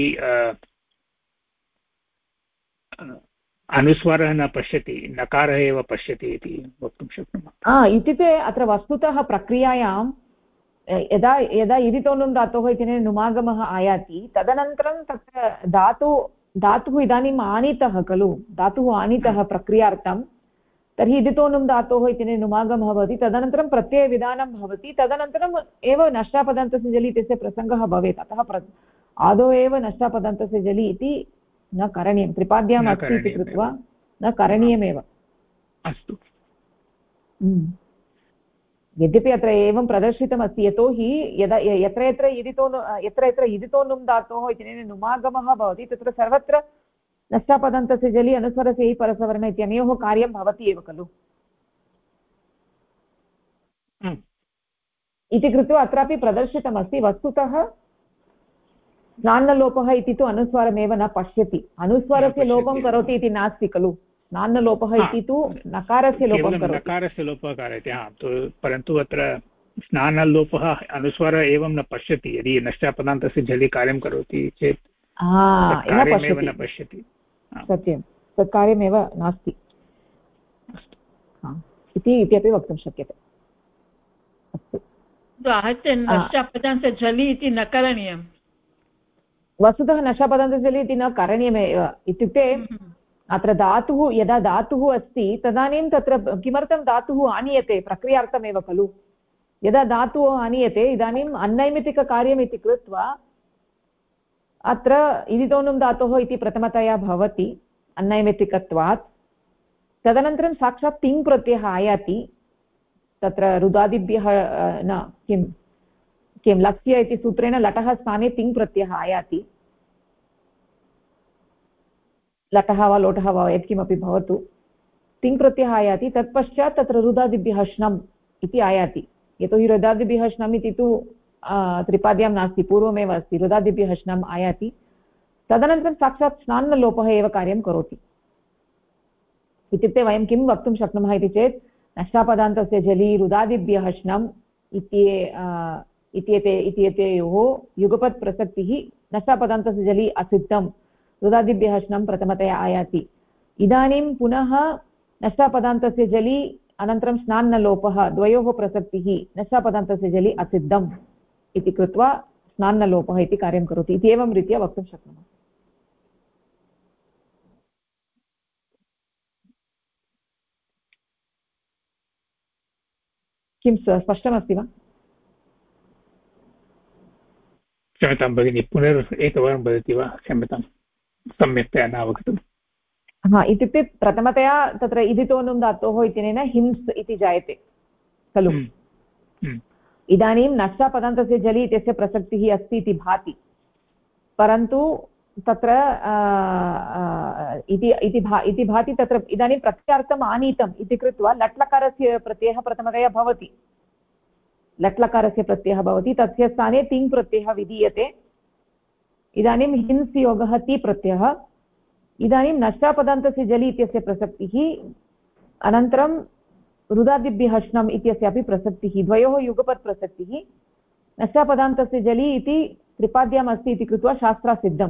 अनुस्वारः न पश्यति, नकारः एव पश्यति इति वक्तुं शक्नुमः। इत्युक्ते अत्र वस्तुतः प्रक्रियायां यदा यदा इदितोनुं धातोः इत्यनेन नुमागमः आयाति तदनन्तरं तत्र धातुः इदानीम् आनीतः खलु, धातुः आनीतः प्रक्रियार्थं, तर्हि इदितोनुं धातोः इत्यनेन नुमागमः भवति, तदनन्तरं प्रत्ययविधानं भवति, तदनन्तरम् एव नष्टापदान्तस्य जलि इत्यस्य प्रसङ्गः भवेत्। अतः आदौ एव नष्टापदान्तस्य जलि इति न करणीयं, त्रिपाद्याम् अस्ति इति कृत्वा न करणीयमेव। अस्तु, यद्यपि अत्र एवं प्रदर्शितमस्ति, यतोहि यदा यत्र यत्र इदितोनुं धातोः इत्यनेन नुमागमः भवति तत्र सर्वत्र नष्टापदान्तस्य जलि अनुस्वरस्य इ परसवर्ण इत्यनयोः कार्यं भवति एव खलु इति कृत्वा अत्रापि प्रदर्शितमस्ति। वस्तुतः स्नान्नलोपः इति तु अनुस्वारमेव न पश्यति, अनुस्वारस्य लोपं करोति इति नास्ति खलु, स्नान्नलोपः इति तु नकारस्य लोपं करोति, नकारस्य लोपः कारयति। परन्तु अत्र स्नानलोपः अनुस्वारः एवं न पश्यति, यदि नष्टापदान्तस्य जलि कार्यं करोति चेत् न पश्यति। सत्यं, तत् कार्यमेव नास्ति इति अपि वक्तुं शक्यते। अस्तु, नष्टापदान्तजलि इति न करणीयं, वस्तुतः नष्टापदान्तजलि इति न करणीयमेव। इत्युक्ते अत्र धातुः यदा धातुः अस्ति तदानीं तत्र किमर्थं धातुः आनीयते, प्रक्रियार्थमेव खलु। यदा धातुः आनीयते इदानीम् अन्नैमित्तिककार्यम् इति कृत्वा अत्र इदितोनुं धातोः इति प्रथमतया भवति अन्नैमित्तिकत्वात्, तदनन्तरं साक्षात् तिङ् प्रत्ययः आयाति, तत्र रुदादिभ्यः न किं लक्ष्य इति सूत्रेण लटः स्थाने तिङ् प्रत्ययः आयाति, लटः वा लोटः वा यत्किमपि भवतु, तिङ् प्रत्ययः आयाति। तत्पश्चात् तत्र रुदादिभ्यः श्नम् इति आयाति, यतोहि रुदादिभ्यः श्नम् इति तु त्रिपाद्यां नास्ति, पूर्वमेव अस्ति, रुदादिभ्यः श्नम् आयाति, तदनन्तरं साक्षात् स्नान्नलोपः एव कार्यं करोति। इत्युक्ते वयं किं वक्तुं शक्नुमः इति चेत् नष्टापदान्तस्य जलि रुदादिभ्यः श्नम् इत्येतयोः युगपत् प्रसक्तिः, नष्टापदान्तस्य जलि असिद्धं, रुदादिभ्यः श्नम् प्रथमतया आयाति। इदानीं पुनः नष्टापदान्तस्य जलि अनन्तरं स्नान्नलोपः, द्वयोः प्रसक्तिः, नष्टापदान्तस्य जलि असिद्धम् इति कृत्वा स्नान्नलोपः इति कार्यं करोति इति एवं रीत्या वक्तुं शक्नुमः। किं स्पष्टमस्ति वा? क्षम्यतां भगिनि, एकवारं वदति वा? क्षम्यतां, सम्यक्तया न अवगतम्। इत्युक्ते प्रथमतया तत्र इदितोनुं धातोः इत्यनेन हिंस् इति जायते खलु। इदानीं नष्टापदान्तस्य जलि इत्यस्य प्रसक्तिः अस्ति इति भाति, परन्तु तत्र इति भाति, तत्र इदानीं प्रत्ययार्थम् आनीतम् इति कृत्वा लट्लकारस्य प्रत्ययः प्रथमतया भवति, लट्लकारस्य प्रत्ययः भवति, तस्य स्थाने तिङ् प्रत्ययः विधीयते। इदानीं हिंस् योगः ति प्रत्ययः, इदानीं नष्टापदान्तस्य जलि इत्यस्य प्रसक्तिः, अनन्तरं रुदादिभ्यः श्नम् इत्यस्यापि प्रसक्तिः, द्वयोः युगपत् प्रसक्तिः, नष्टापदान्तस्य जलि इति त्रिपाद्याम् अस्ति इति कृत्वा शास्त्रासिद्धम्,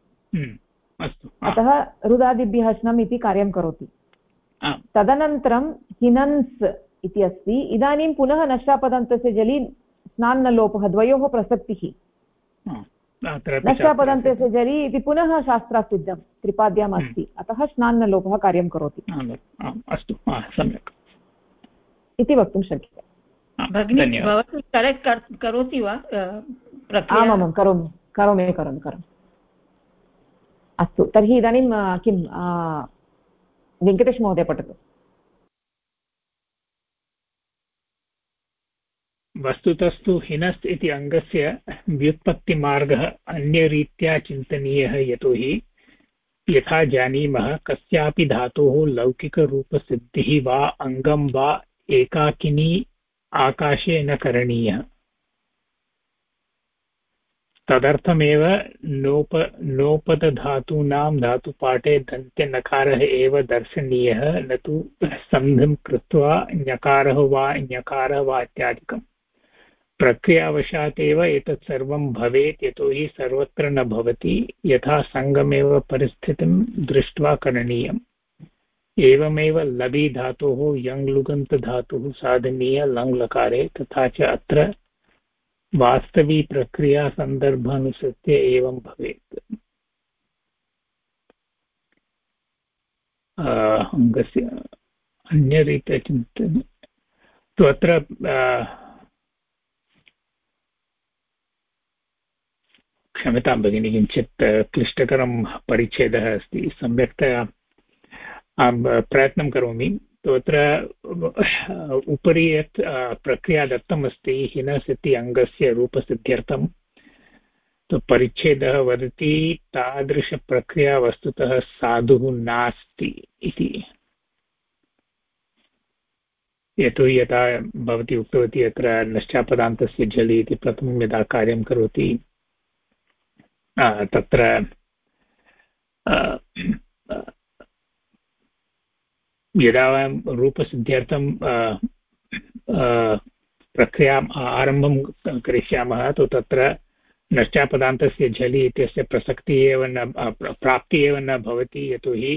अतः रुदादिभ्यः श्नम् इति कार्यं करोति। तदनन्तरं हिनन्स् इति अस्ति, इदानीं पुनः नष्टापदान्तस्य जलि स्नान्नलोपः, द्वयोः प्रसक्तिः, नष्टापदान्तस्य जलि इति पुनः शास्त्रासिद्धं, त्रिपाद्याम् अस्ति, अतः स्नान्नलोपः कार्यं करोति। अस्तु, सम्यक् इति वक्तुं शक्यते। भगिनी, भवती करेक्ट् करोति वा? आमां करोमि। अस्तु, तर्हि इदानीं किं वेङ्कटेशमहोदय पठतु। वस्तुतस्तु हिनस् इति अङ्गस्य व्युत्पत्तिमार्गः अन्यरीत्या चिन्तनीयः, यतोहि यथा जानीमः कस्यापि धातोः लौकिकरूपसिद्धिः वा अङ्गं वा एकाकिनी आकाशे न करणीयः। तदर्थमेव नोपदधातूनां धातुपाठे दन्त्यनकारः एव दर्शनीयः, न तु सन्धिं कृत्वा ञकारः वा इत्यादिकम्। प्रक्रियावशात् एव एतत् सर्वं भवेत्, यतोहि सर्वत्र न भवति। यथा सङ्गमेव परिस्थितिं दृष्ट्वा करणीयम्। एवमेव लबि धातोः यङ्लुगन्तधातुः साधनीय लङ्लकारे, तथा च अत्र वास्तवी प्रक्रिया सन्दर्भानुसृत्य एवं भवेत्। अङ्गस्य अन्यरीत्या चिन्तनं तु अत्र क्षम्यतां भगिनी, किञ्चित् क्लिष्टकरं परिच्छेदः अस्ति। सम्यक्तया प्रयत्नं करोमि। तत्र उपरि यत् प्रक्रिया दत्तमस्ति हिनस् इति अङ्गस्य रूपसिद्ध्यर्थं, परिच्छेदः वदति तादृशप्रक्रिया वस्तुतः साधुः नास्ति इति। यतोहि यथा भवती उक्तवती अत्र नश्चापदान्तस्य झलि इति प्रथमं यदा कार्यं करोति तत्र यदा वयं रूपसिद्ध्यर्थं प्रक्रियाम् आरम्भं करिष्यामः तो तत्र नश्चापदान्तस्य झलि इत्यस्य प्रसक्तिः एव न प्राप्तिः एव न भवति, यतोहि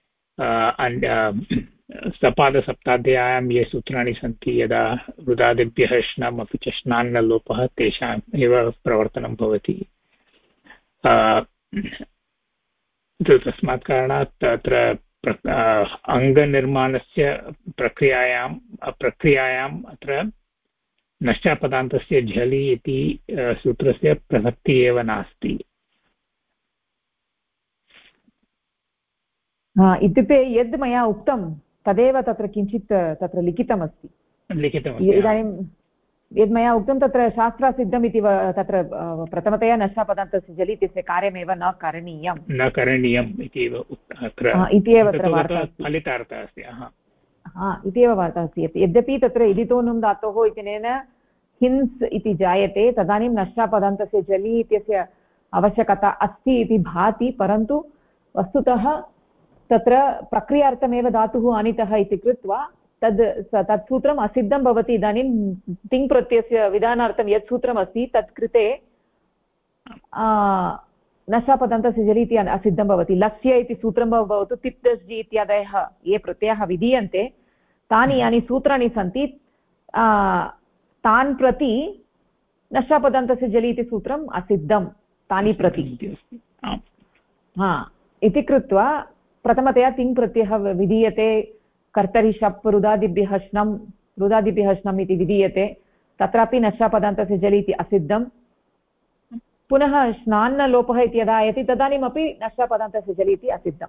सपादसप्ताध्यायां ये सूत्राणि सन्ति यदा रुदादिभ्यः श्नम् अपि च श्नान्नलोपः तेषाम् एव प्रवर्तनं भवति। तस्मात् कारणात् तत्र अङ्गनिर्माणस्य प्रक्रियायाम् अत्र नश्चापदान्तस्य झलि इति सूत्रस्य प्रसक्तिः एव नास्ति। इत्युक्ते यद् मया उक्तं तदेव तत्र किञ्चित् तत्र लिखितमस्ति। इदानीं यद् मया उक्तं तत्र शास्त्रसिद्धम् इति तत्र प्रथमतया नश्चापदान्तस्य झलि इत्यस्य कार्यमेव न करणीयम् इति एव तत्र फलितार्थः अस्ति। इति एव वार्ता अस्ति। यद्यपि तत्र इदितोनुं धातोः इत्यनेन हिन्स् इति जायते, तदानीं नश्चापदान्तस्य झलि इत्यस्य आवश्यकता अस्ति इति भाति, परन्तु वस्तुतः तत्र प्रक्रियार्थमेव धातुः आनीतः इति कृत्वा तत् सूत्रम् असिद्धं भवति। इदानीं तिङ् प्रत्ययस्य विधानार्थं यत् सूत्रमस्ति तत् कृते नश्चापदान्तस्य झलि इति असिद्धं भवति। लस्य इति सूत्रं भवतु, तिप्तस्जि इत्यादयः ये प्रत्ययाः विधीयन्ते तानि यानि सूत्राणि सन्ति तान् प्रति नश्चापदान्तस्य झलि इति सूत्रम् असिद्धं तानि प्रति। इति कृत्वा प्रथमतया तिङ् प्रत्ययः विधीयते। कर्तरि शप् रुदादिभ्यः श्नम् इति विधीयते, तत्रापि नश्चापदान्तस्य झलि इति असिद्धं। पुनः श्नान्नलोपः इति यदा आयति तदानीमपि नश्चापदान्तस्य झलि इति असिद्धम्।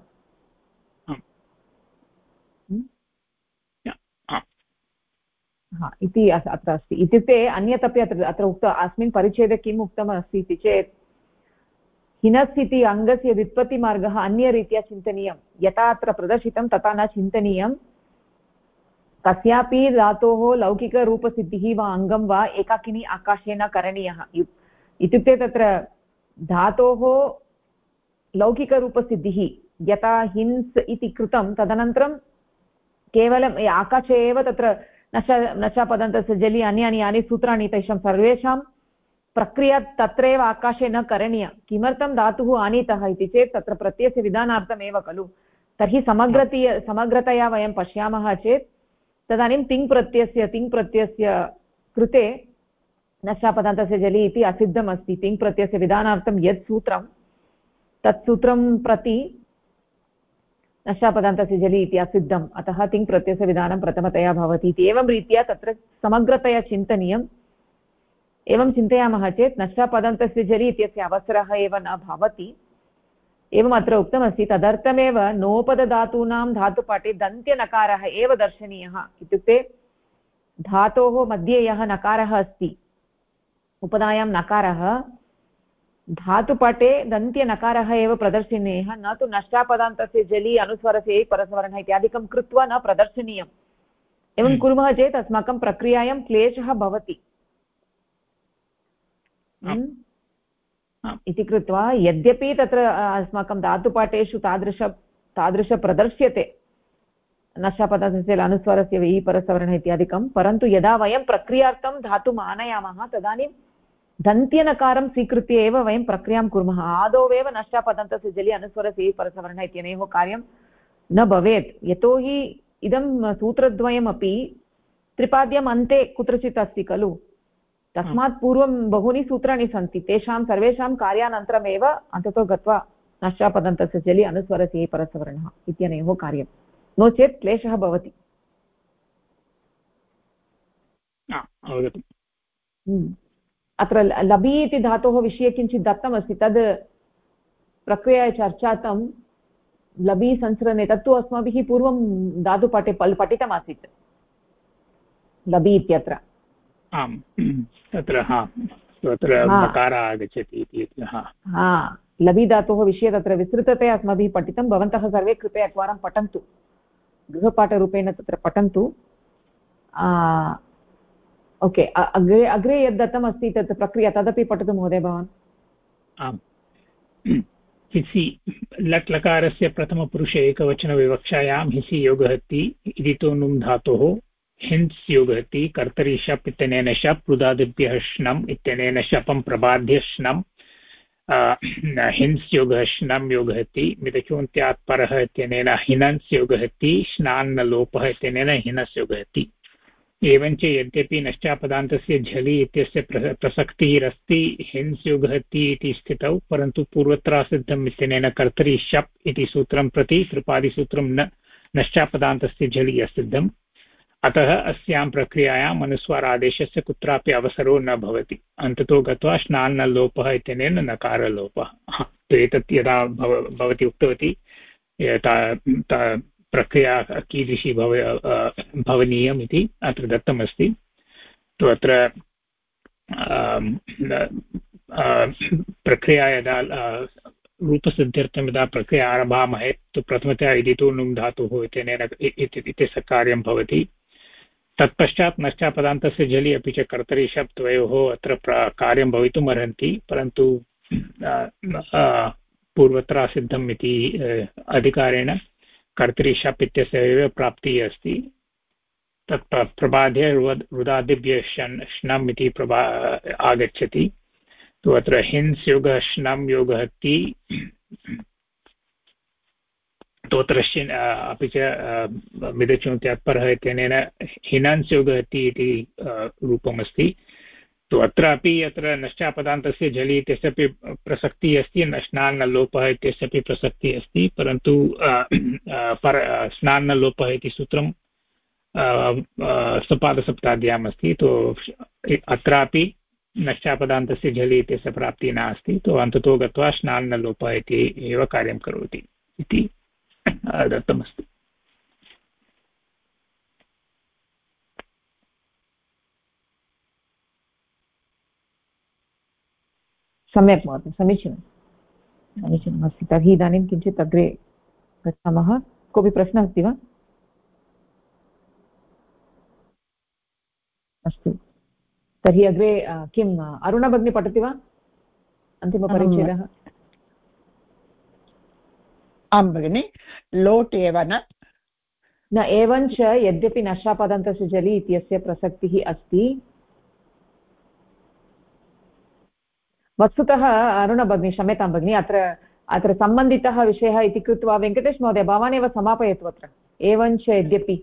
इति अत्र अस्ति। इत्युक्ते अन्यदपि अत्र उक्त अस्मिन् परिच्छेदे किम् उक्तमस्ति इति चेत् हिनस् इति अङ्गस्य व्युत्पत्तिमार्गः अन्यरीत्या चिन्तनीयं। यथा अत्र प्रदर्शितं तथा न चिन्तनीयं। कस्यापि धातोः लौकिकरूपसिद्धिः वा अङ्गं वा एकाकिनी आकाशे न करणीयः। इत्युक्ते तत्र धातोः लौकिकरूपसिद्धिः यथा हिन्स् इति कृतं तदनन्तरं केवलम् आकाशे एव तत्र नश्चापदान्तस्य झलि अन्यानि यानि सूत्राणि तेषां सर्वेषां प्रक्रिया तत्रैव आकाशे न करणीया। किमर्थं धातुः आनीतः इति चेत् तत्र प्रत्ययस्य विधानार्थमेव खलु। तर्हि समग्रतया वयं पश्यामः चेत् तदानीं तिङ् प्रत्ययस्य कृते नश्चापदान्तस्य झलि इति असिद्धम् अस्ति। तिङ् प्रत्ययस्य विधानार्थं यत् सूत्रं तत् सूत्रं प्रति नश्चापदान्तस्य झलि इति असिद्धम्, अतः तिङ् प्रत्ययस्य विधानं प्रथमतया भवति इति। एवं रीत्या तत्र समग्रतया चिन्तनीयम्। एवं चिन्तयामः चेत् नश्चापदान्तस्य झलि इत्यस्य अवसरः एव न भवति। एवम् अत्र उक्तमस्ति, तदर्थमेव नोपदधातूनां धातुपाठे दन्त्यनकारः एव दर्शनीयः। इत्युक्ते धातोः मध्ये यः नकारः अस्ति, उपधायां नकारः, धातुपाठे दन्त्यनकारः एव प्रदर्शनीयः, न तु नश्चापदान्तस्य झलि अनुस्वारस्य परस्वरः इत्यादिकं कृत्वा न प्रदर्शनीयम्। एवं कुर्मः चेत् अस्माकं प्रक्रियायां क्लेशः भवति। इति कृत्वा यद्यपि तत्र अस्माकं धातुपाठेषु तादृश प्रदर्श्यते नष्टापदार्थस्य अनुस्वारस्य इ परसवर्णः इत्यादिकं, परन्तु यदा वयं प्रक्रियार्थं धातुम् आनयामः तदानीं दन्त्यनकारं स्वीकृत्य एव वयं प्रक्रियां कुर्मः। आदौ एव नष्टापदन्तस्य जलि अनुस्वरस्य इ परसवर्णः इत्यनेयोः कार्यं न भवेत्, यतोहि इदं सूत्रद्वयमपि त्रिपाद्यम् अन्ते कुत्रचित् अस्ति खलु। तस्मात् पूर्वं बहूनि सूत्राणि सन्ति, तेषां सर्वेषां कार्यानन्तरमेव अन्ततो गत्वा नष्टापदन्तस्य जलि अनुस्वरस्य इ परसवर्णः इत्यनेयोः कार्यं, नो चेत् क्लेशः भवति। अत्र लबि इति धातोः विषये किञ्चित् दत्तमस्ति, तद् प्रक्रियाया चर्चार्थं लबि संस्करणे तत्तु अस्माभिः पूर्वं धातुपाठे पठितमासीत् लबि इत्यत्र। आम्, तत्र मकारः आगच्छति इति। लबि धातोः विषये तत्र विस्तृततया अस्माभिः पठितं, भवन्तः सर्वे कृपया एकवारं पठन्तु, गृहपाठरूपेण तत्र पठन्तु। ओके, अग्रे यद् दत्तमस्ति तत् प्रक्रिया तदपि पठतु महोदय भवान्। आम्, हिसि लट् लकारस्य प्रथमपुरुषे एकवचनविवक्षायां हिसि योगहति इदितो नुम् धातोः हिन्स् योगहति कर्तरि शप् इत्यनेन शप् रुदादिभ्यः श्नम् इत्यनेन शपं प्रबाध्य श्नम् हिन्स् योगः श्नम् योगहति मिदचोन्त्यात् परः इत्यनेन हिनन्स् योगहति श्नान्न लोपः इत्यनेन हिनस् योगहति। एवञ्च यद्यपि नश्चापदान्तस्य झलि इत्यस्य प्रसक्तिरस्ति हिन्स् योगहति इति स्थितौ, परन्तु पूर्वत्रासिद्धम् इत्यनेन कर्तरि शप् इति सूत्रं प्रति त्रिपादिसूत्रं न नश्चापदान्तस्य झलि असिद्धम्। अतः अस्यां प्रक्रियायाम् अनुस्वारादेशस्य कुत्रापि अवसरो न भवति। अन्ततो गत्वा श्नान्नलोपः इत्यनेन नकारलोपः। एतत् यदा भवती उक्तवती प्रक्रिया कीदृशी भवनीयम् इति अत्र दत्तमस्ति। तु अत्र प्रक्रिया यदा रूपसिद्ध्यर्थं यदा प्रक्रिया आरभामहे तु प्रथमतया इदितो नुम् धातुः इत्यनेन इत्यस्य कार्यं भवति। तत्पश्चात् नश्चापदान्तस्य झलि अपि च कर्तरि शप् द्वयोः अत्र कार्यं भवितुम् अर्हन्ति, परन्तु पूर्वत्र सिद्धम् इति अधिकारेण कर्तरि शप् इत्यस्य एव प्राप्तिः अस्ति। तत् प्रबाध्ये रुदादिभ्यः श्नम् इति आगच्छति। तु अत्र हिन्स् योगः श्नम् योगहति तोत्र अपि च मिदचोन्त्यात् परः इत्यनेन हिनन्स् योगहति इति रूपमस्ति। तु अत्रापि अत्र नश्चापदान्तस्य झलि इत्यस्यापि प्रसक्तिः अस्ति, स्नान्नलोपः इत्यस्यापि प्रसक्तिः अस्ति, परन्तु स्नान्नलोपः इति सूत्रं सपादसप्ताद्याम् अस्ति। तो अत्रापि नश्चापदान्तस्य झलि इत्यस्य प्राप्तिः नास्ति, तो अन्ततो गत्वा स्नान्नलोपः इति एव कार्यं करोति इति दत्तमस्ति। सम्यक् महोदय, समीचीनमस्ति। तर्हि इदानीं किञ्चित् अग्रे गच्छामः। कोऽपि प्रश्नः अस्ति वा? अस्तु, तर्हि अग्रे किम् अरुणा भगिनी पठति वा अन्तिमपरिच्छेदः? आं भगिनि। लोट् एव न एवञ्च यद्यपि नष्टापदान्तस्य झलि इत्यस्य प्रसक्तिः अस्ति। वस्तुतः अरुणा भगिनी, क्षम्यतां भगिनी, अत्र सम्बन्धितः विषयः इति कृत्वा वेङ्कटेश महोदय भवान् एव समापयतु अत्र। एवञ्च यद्यपि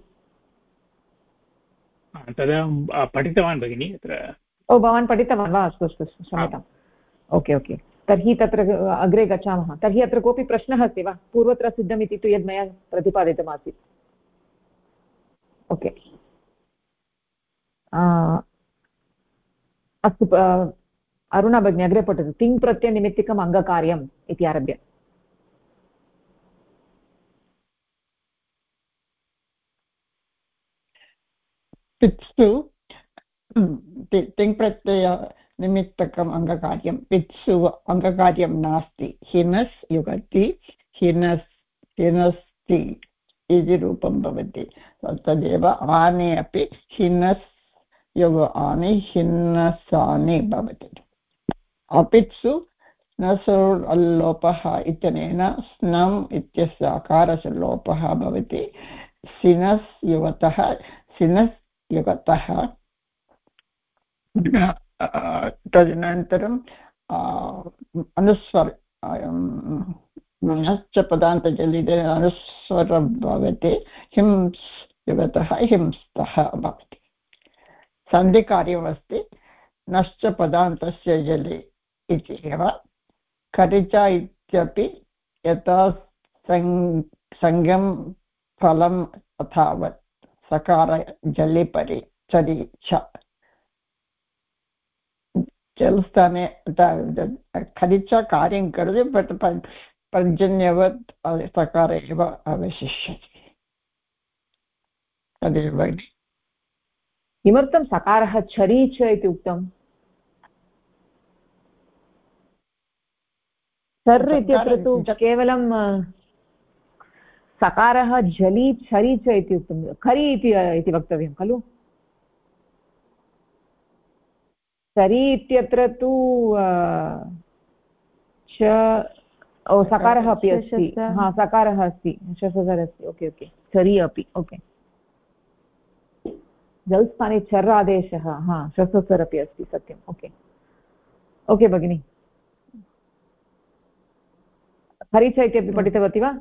तदा पठितवान् भगिनि अत्र। ओ, भवान् पठितवान् वा? अस्तु अस्तु, क्षम्यताम्। ओके ओके, तर्हि तत्र अग्रे गच्छामः। तर्हि अत्र कोऽपि प्रश्नः अस्ति वा? पूर्वत्र सिद्धम् इति तु यद् मया प्रतिपादितमासीत्। ओके, अस्तु, अरुणा भगिनी अग्रे पठतु। तिङ् प्रत्ययनिमित्तिकम् अङ्गकार्यम् इति आरभ्य। पित्सु तिङ् प्रत्ययनिमित्तकम् अङ्गकार्यं, पित्सु अङ्गकार्यं नास्ति। हिनस् युगति, हिनस्ति इति रूपं भवति। तदेव आने अपि हिनस् युग आने हिन्नसाने भवति। अपित्सु स्नसोर् इत्यनेन स्नम् इत्यस्य आकारस्य लोपः भवति सिनस् युगतः सिनस् युगतः तदनन्तरं अनुस्वर च पदान्तजलिते अनुस्वरं भवति हिंस् युगतः हिंस्तः भवति सन्धिकार्यमस्ति नश्च पदान्तस्य जलि इति एव करिचा इत्यपि यथा संज्ञं फलम् अथावत् सकार जलिपरि चरि च जलस्थाने खरिचा कार्यं करोति बट् पर्जन्यवत् सकार एव अवशिष्यति तदेव भगिनि किमर्थं सकारः छरी च इति उक्तम् सर् इत्यत्र तु केवलं सकारः झलि छरि च इति उक्तं खरि इति वक्तव्यं खलु छरि इत्यत्र तु सकारः अपि अस्ति हा सकारः अस्ति षसकारः अस्ति ओके ओके छरि अपि ओके जल् स्थाने चर् आदेशः हा षससर् अपि अस्ति सत्यम् ओके ओके भगिनि खरिच इत्यपि पठितवती वा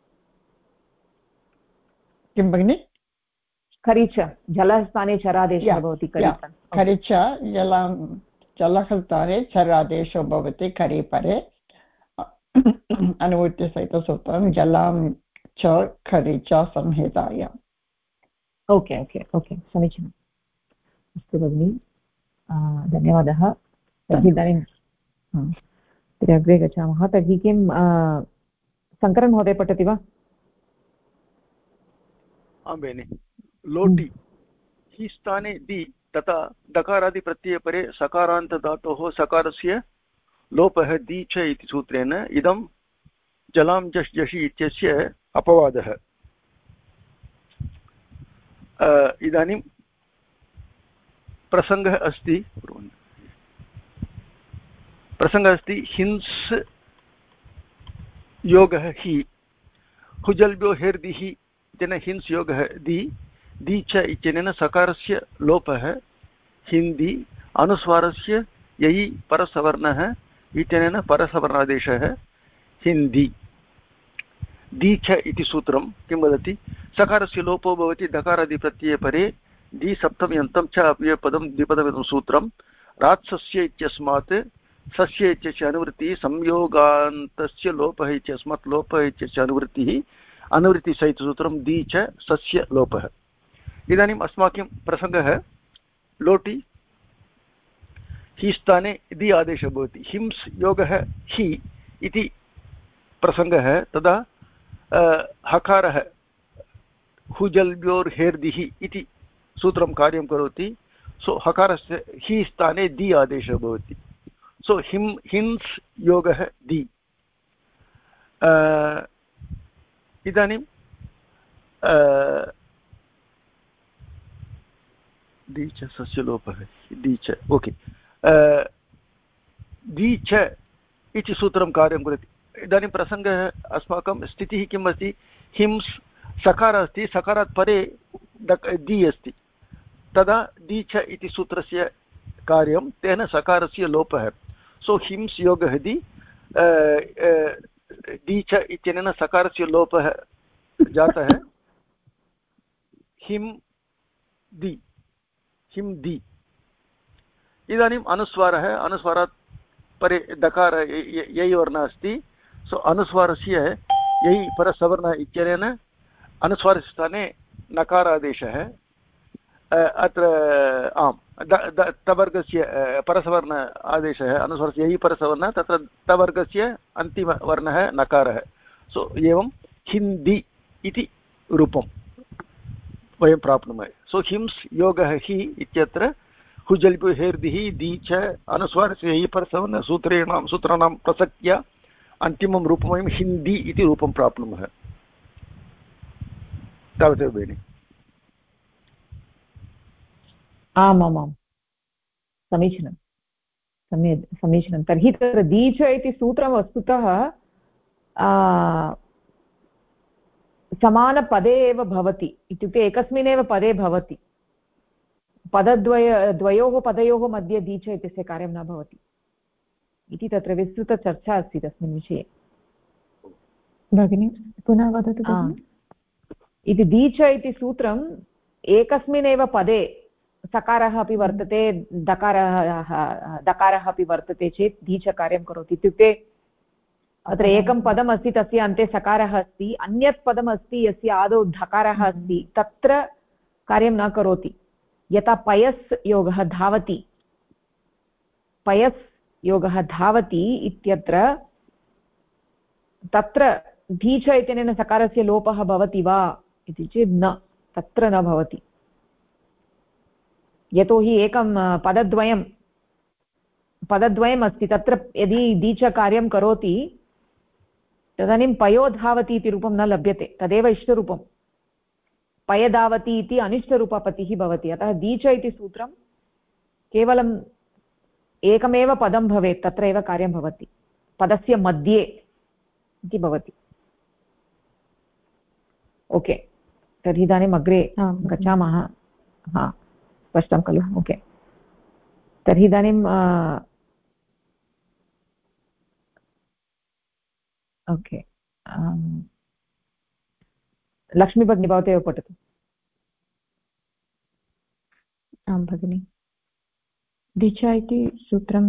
किं भगिनि खरिच जलस्थाने चरादेशः भवति खरिच जलः स्थाने चरादेशो भवति खरिपरे अनुवृत्तिसहितसूत्रं जलां च खरिच संहितायाम् ओके ओके ओके समीचीनम् अस्तु भगिनि धन्यवादः तर्हि इदानीं अग्रे गच्छामः तर्हि किं शङ्करन् महोदय पठति वा आं भगिनि लोटि हि स्थाने दि तथा दकारादिप्रत्ययपरे सकारान्तधातोः सकारस्य लोपः दि च इति सूत्रेण इदं जलां जश् जषि इत्यस्य अपवादः इदानीं प्रसङ्गः अस्ति हिंस् योगः हि हुजल्भ्यो हेर्दिः इत्यनेन हिंस् योगः दि च इत्यनेन सकारस्य लोपः हिन्दी अनुस्वारस्य ययि परसवर्णः इत्यनेन परसवर्णादेशः हिन्दी दि च इति सूत्रं किं वदति सकारस्य लोपो भवति दकारादिप्रत्यये परे दि सप्तम्यन्तं च अव्ययपदं द्विपदमिदं सूत्रं रात्सस्य इत्यस्मात् सस्य इत्यस्य अनुवृत्तिः संयोगान्तस्य लोपः इत्यस्मात् लोपः इत्यस्य अनुवृत्तिः अनुवृत्तिसहितसूत्रं दि च सस्य लोपः इदानीम् अस्माकं प्रसङ्गः लोटि हि स्थाने दि आदेशः भवति हिंस् योगः हि इति प्रसङ्गः तदा हकारः हुजल्भ्योर्हेर्दिः इति सूत्रं कार्यं करोति सो हकारस्य हि स्थाने दि आदेशः भवति सो हिंस् योगः दि इदानीं दि च सस्य लोपः दि च ओके दि च इति सूत्रं कार्यं करोति इदानीं प्रसङ्गः अस्माकं स्थितिः किम् अस्ति हिंस् सकारः अस्ति सकारात् परे दि अस्ति तदा दि च इति सूत्रस्य कार्यं तेन सकारस्य लोपः सो हिंस् योगः दि च इत्यनेन सकारस्य लोपः जातः हिं दि इदानीम् अनुस्वारात् परे दकार यै वर्णः अस्ति सो अनुस्वारस्य यै परसवर्णः इत्यनेन अनुस्वारस्य स्थाने नकारादेशः अत्र आम् तवर्गस्य परसवर्ण आदेशः अनुस्वारस्य यै परसवर्णः तत्र तवर्गस्य अन्तिमवर्णः नकारः सो एवं हिन्दी इति रूपं वयं प्राप्नुमः सो हिंस् योगः हि इत्यत्र हुजल्भ्यो हेर्दिः दि च अनुस्वारस्य यै परसवर्ण सूत्राणां प्रसक्त्या अन्तिमं रूपं वयं हिन्दी इति रूपं प्राप्नुमः तावदेव भगिनि आमामां समीचीनं समीचीनं। तर्हि तत्र दीच इति सूत्रं वस्तुतः समानपदे एव भवति, इत्युक्ते एकस्मिन्नेव पदे भवति। द्वयोः पदयोः मध्ये दीच इत्यस्य कार्यं न भवति इति तत्र विस्तृतचर्चा अस्ति तस्मिन् विषये। भगिनी पुनः वदतु। इति दीच इति सूत्रम् एकस्मिन्नेव पदे सकारः अपि वर्तते, दकारः अपि वर्तते चेत् दीचकार्यं करोति। इत्युक्ते अत्र एकं पदम् अस्ति, तस्य अन्ते सकारः अस्ति, अन्यत् पदम् अस्ति यस्य आदौ धकारः अस्ति, तत्र कार्यं न करोति। यथा पयस् योगः धावति, पयस् योगः धावति इत्यत्र तत्र दीच इत्यनेन सकारस्य लोपः भवति वा इति चेत् न, तत्र न भवति। यतोहि एकं पदद्वयम् अस्ति, तत्र यदि दीचकार्यं करोति तदानीं पयो धावति इति रूपं न लभ्यते, तदेव इष्टरूपं। पयधावति इति अनिष्टरूपपतिः भवति। अतः दीच इति सूत्रं केवलम् एकमेव पदं भवेत्, तत्र एव कार्यं भवति, पदस्य मध्ये इति भवति। ओके, तर्हि इदानीम् अग्रे गच्छामः। स्पष्टं खलु? ओके, तर्हि इदानीं ओके, लक्ष्मी भगिनी भवतेव पठतु। आं भगिनि, दीक्षा इति सूत्रं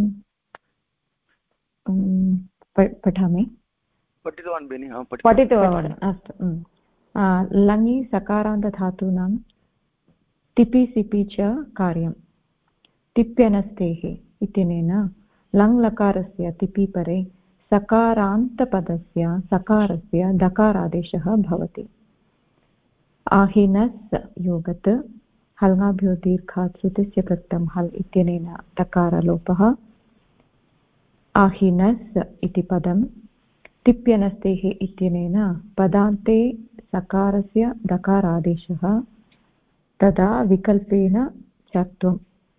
पठामि। पठितवान् भगिनि? पठितवान्। अस्तु। लङि सकारान्तधातूनां तिपि सिपि च कार्यं तिप्यनस्तेः इत्यनेन लङ् लकारस्य तिपि परे सकारान्तपदस्य सकारस्य दकारादेशः भवति। आहिनस् योगत् हल्ङ्गाभ्यो दीर्घात् श्रुतिस्य प्रत्ययं हल् इत्यनेन तकारलोपः। आहिनस् इति पदं तिप्यनस्तेः इत्यनेन पदान्ते सकारस्य दकारादेशः, तदा विकल्पेन चत्वं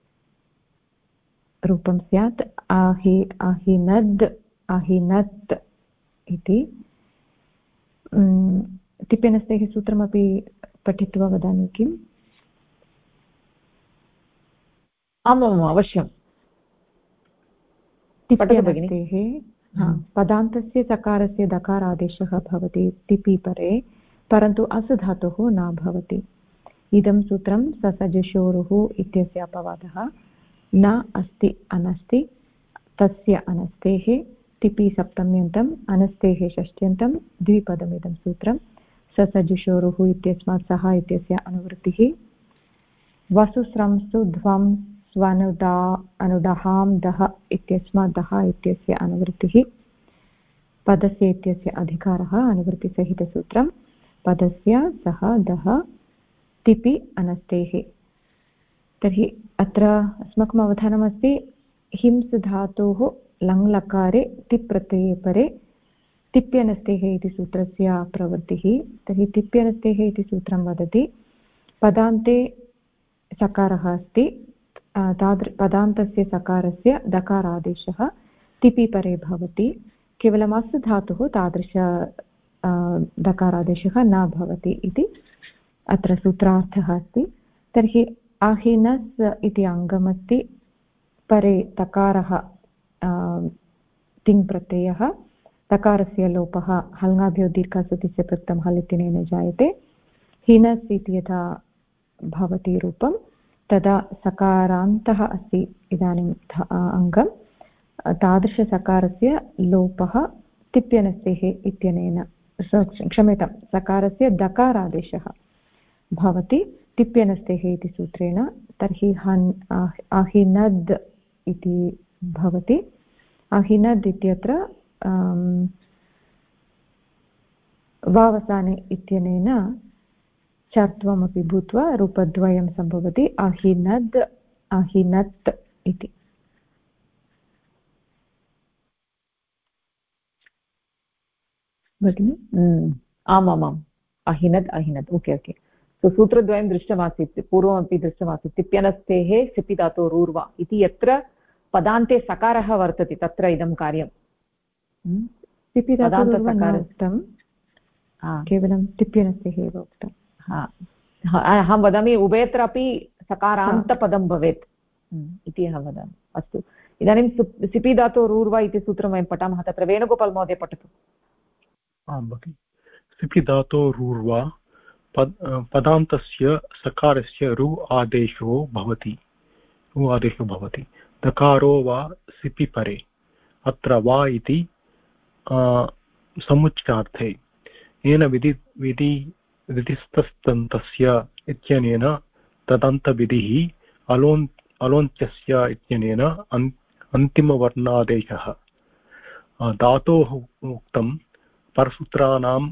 रूपं स्यात्। आहिनद् आहिनत् इति। तिप्यनस्तेः सूत्रमपि पठित्वा वदामि किम्? आमाम्, अवश्यं। तिप्यनस्तेः पदान्तस्य सकारस्य दकारादेशः भवति तिपि परे, परन्तु अस् धातुः न भवति। इदं सूत्रं ससजुषोरुः इत्यस्य अपवादः न अस्ति अनस्ति, तस्य अनस्तेः तिपि सप्तम्यन्तम् अनस्तेः षष्ट्यन्तं द्विपदमिदं सूत्रं। ससजुषोरुः इत्यस्मात् सः इत्यस्य अनुवृत्तिः। वसुस्रंसु ध्वं स्वनुदा अनुदहां दः इत्यस्मात् दः इत्यस्य अनुवृत्तिः। पदस्य इत्यस्य अधिकारः अनुवृत्तिसहितसूत्रं। पदस्य सः दः तिपि अनस्तेः। तर्हि अत्र अस्माकम् अवधानमस्ति हिंस् धातोः लङ् लकारे तिप् प्रत्यये परे तिप्यनस्तेः इति सूत्रस्य प्रवृत्तिः। तर्हि तिप्यनस्तेः इति सूत्रं वदति पदान्ते सकारः अस्ति, पदान्तस्य सकारस्य दकारादेशः तिपि परे भवति, केवलम् अस् धातुः तादृश दकारादेशः न भवति इति अत्र सूत्रार्थः अस्ति। तर्हि आहिनस् इति अङ्गमस्ति, परे तकारः तिङ् प्रत्ययः, तकारस्य लोपः हल्ङ्गाभ्यो दीर्घसुतिस्य प्रत्ययं हल् इत्यनेन जायते। हिनस् इति यथा भवति रूपं, तदा सकारान्तः अस्ति इदानीम् अङ्गं, तादृशसकारस्य लोपः तिप्यनस्तेः इत्यनेन, क्षम्यतां, सकारस्य दकारादेशः भवति तिप्यनस्तेः इति सूत्रेण। तर्हि आहिनद् इति भवति। आहिनद् इत्यत्र वावसाने इत्यनेन चर्त्वमपि भूत्वा रूपद्वयं सम्भवति। आहिनद् आहिनत् इति। भगिनि? आमामाम्, अहिनद् अहिनद्। ओके ओके, सो सूत्रद्वयं दृष्टमासीत्, पूर्वमपि दृष्टमासीत्। तिप्यनस्तेः सिपि धातोः रूर्वा इति। यत्र पदान्ते सकारः वर्तते तत्र इदं कार्यं केवलं टिप्यनस्य एव उक्तम्। अहं वदामि उभयत्रापि सकारान्तपदं भवेत् इति अहं वदामि। अस्तु, इदानीं सिपि धातोः रूर्वा इति सूत्रं वयं पठामः। तत्र वेणुगोपाल् महोदय पठतु। आं भगिनि। सिपि धातोः रूर्वा पदान्तस्य सकारस्य रु आदेशो भवति। दकारो वा सिपि परे। अत्र वा इति समुच्चार्थे येन विधिस्तस्तन्तस्य इत्यनेन तदन्तविधिः अलोन्त्यस्य इत्यनेन अन्तिमवर्णादेशः। धातोः उक्तं परसूत्राणाम्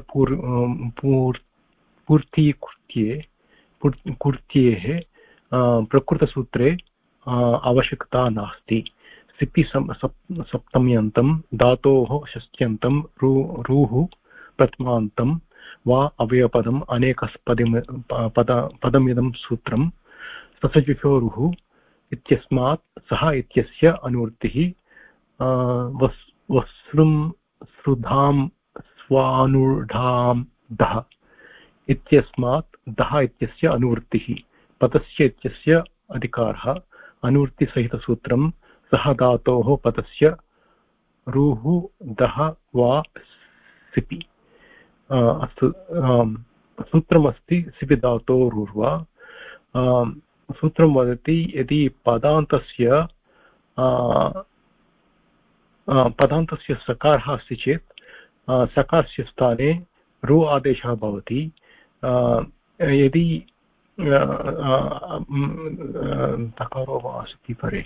पूर्त्येः प्रकृतसूत्रे आवश्यकता नास्ति। सिपि सप्तम्यन्तं धातोः षष्ट्यन्तं रूः प्रथमान्तं वा अवयवपदम् अनेकपदमिदं सूत्रं ससजुषोरुः इत्यस्मात् सः इत्यस्य अनुवृत्तिः वस्रुं श्रुधां स्वानुढां दः इत्यस्मात् दः इत्यस्य अनुवृत्तिः पदस्य इत्यस्य अधिकारः अनुवृत्तिसहितसूत्रं सः धातोः पदस्य रूः दः वा सिपि। अस्तु, सूत्रमस्ति सिपि धातोः रूर्वा। सूत्रं वदति यदि पदान्तस्य सकारः अस्ति चेत् सकारस्य स्थाने रु आदेशः भवति। यदि तकारो वा अस्ति परे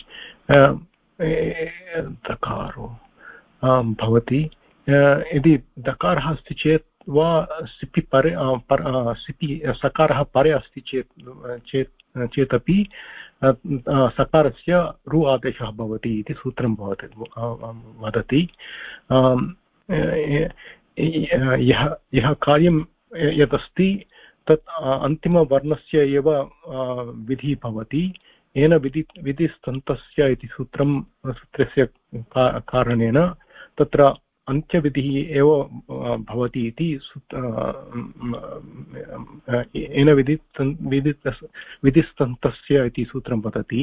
तकारो भवति। यदि दकारः अस्ति चेत् वा सिपि परे सिपि सकारः परे अस्ति चेदपि सकारस्य रु आदेशः भवति इति सूत्रं वदति। यः कार्यं यदस्ति तत् अन्तिमवर्णस्य एव विधिः भवति। येन विधिस्तन्तस्य इति सूत्रस्य कारणेन तत्र अन्त्यविधिः एव भवति इति येन विधिस्तन्तस्य इति सूत्रं वदति।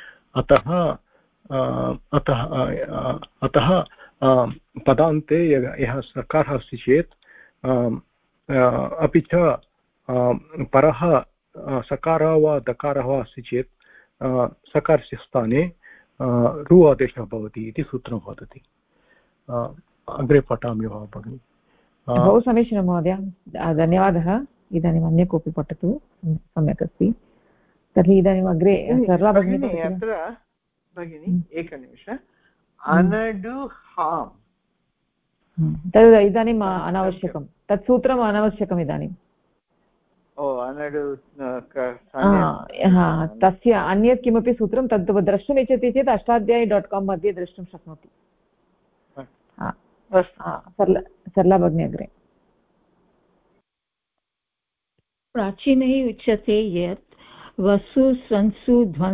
अतः पदान्ते यः सकारः अस्ति चेत् अपि च परः सकारः वा दकारः वा अस्ति चेत् सकारस्य स्थाने रु आदेशः भवति इति सूत्रं वदति। अग्रे पठामि वा भगिनि? बहु समीचीनं महोदय, धन्यवादः। इदानीम् अन्य कोऽपि पठतु, सम्यक् अस्ति। तर्हि इदानीम् अग्रे सरला भगिनी। अत्र भगिनि एकनिमिष, अनडुहां तद् इदानीम् अनावश्यकं, तत् सूत्रम् अनावश्यकम् इदानीं। तस्य अन्यत् किमपि सूत्रं तद् द्रष्टुमिच्छति चेत् अष्टाध्यायी.com मध्ये द्रष्टुं शक्नोति। सरला भगिनी अग्रे। प्राचीनैः उच्यते यत् वसु संसु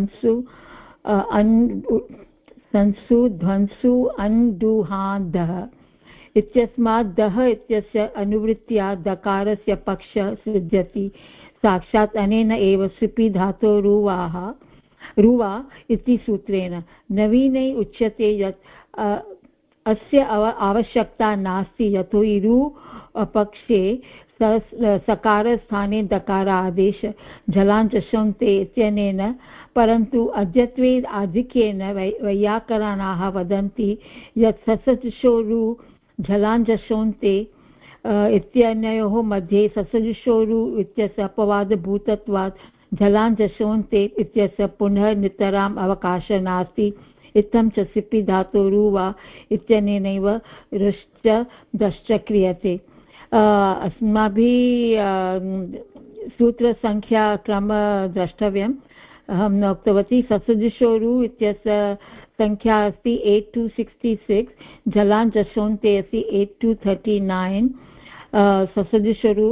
ध्वंसु अण्डुहादः इत्यस्मात् दः इत्यस्य अनुवृत्त्या दकारस्य पक्षः सिद्ध्यति। साक्षात् अनेन एव सिपि धातोः रुवा इति सूत्रेण। नवीनैः उच्यते यत् अस्य आवश्यकता नास्ति, यतोहि रु पक्षे सकारस्थाने दकारादेश झलाञ्चषन्ते इत्यनेन। परन्तु अद्यत्वे आधिक्येन वैयाकरणाः वदन्ति यत् ससजुषो रु झलाञ्चषन्ते इत्यनयोः मध्ये ससजुषो रु इत्यस्य अपवादभूतत्वात् झलाञ्चषन्ते इत्यस्य पुनः नितराम् अवकाशः नास्ति। इत्थं च सिपि धातोः रु वा इत्यनेनैव रुश्च दश्च क्रियते। अस्माभिः सूत्रसङ्ख्याक्रमः द्रष्टव्यम्। अहं न उक्तवती, ससजुषो रु इत्यस्य संख्या अस्ति 8266, झलाञ्चषन्ते अस्ति 8239, ससजुषो रु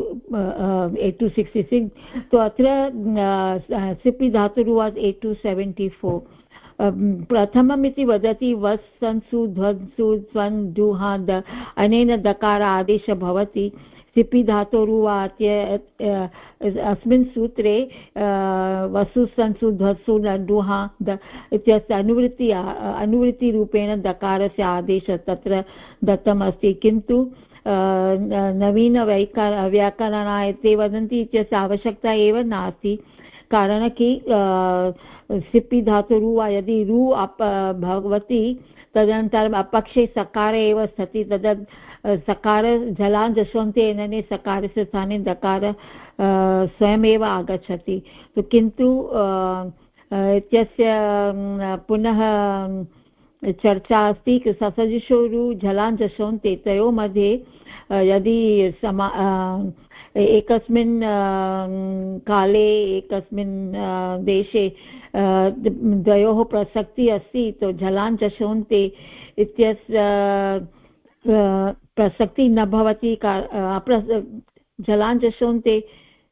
8266। तो अत्र सिपि धातुः रु वास् 8274। प्रथमम् इति वदति वस् संसु ध्वंसु स्वन् दुहा अनेन दकार आदेशः भवति सिपि धातोरुवाच्य अस्मिन् सूत्रे वसु संसु ध्वसु लड्डुहा इत्यस्य अनुवृत्तिरूपेण दकारस्य आदेशः तत्र दत्तमस्ति किन्तु नवीन व्याकरणाय ते वदन्ति इत्यस्य आवश्यकता एव नास्ति कारण कि सिपि धातुरु वा यदि रु भवति तदनन्तरम् अपक्षे सकार एव स्थिति तदा सकार जलान् जश्वन्ते एनने सकारस्य स्थाने दकार स्वयमेव आगच्छति किन्तु इत्यस्य पुनः चर्चा अस्ति ससजुषोरु जलान् जश्वन्ते तयोः मध्ये यदि एकस्मिन् काले एकस्मिन् देशे द्वयोः प्रसक्तिः अस्ति तो जलान् जश्वन्ते इत्यस्य प्रसक्तिः न भवति जलान् जश्वन्ते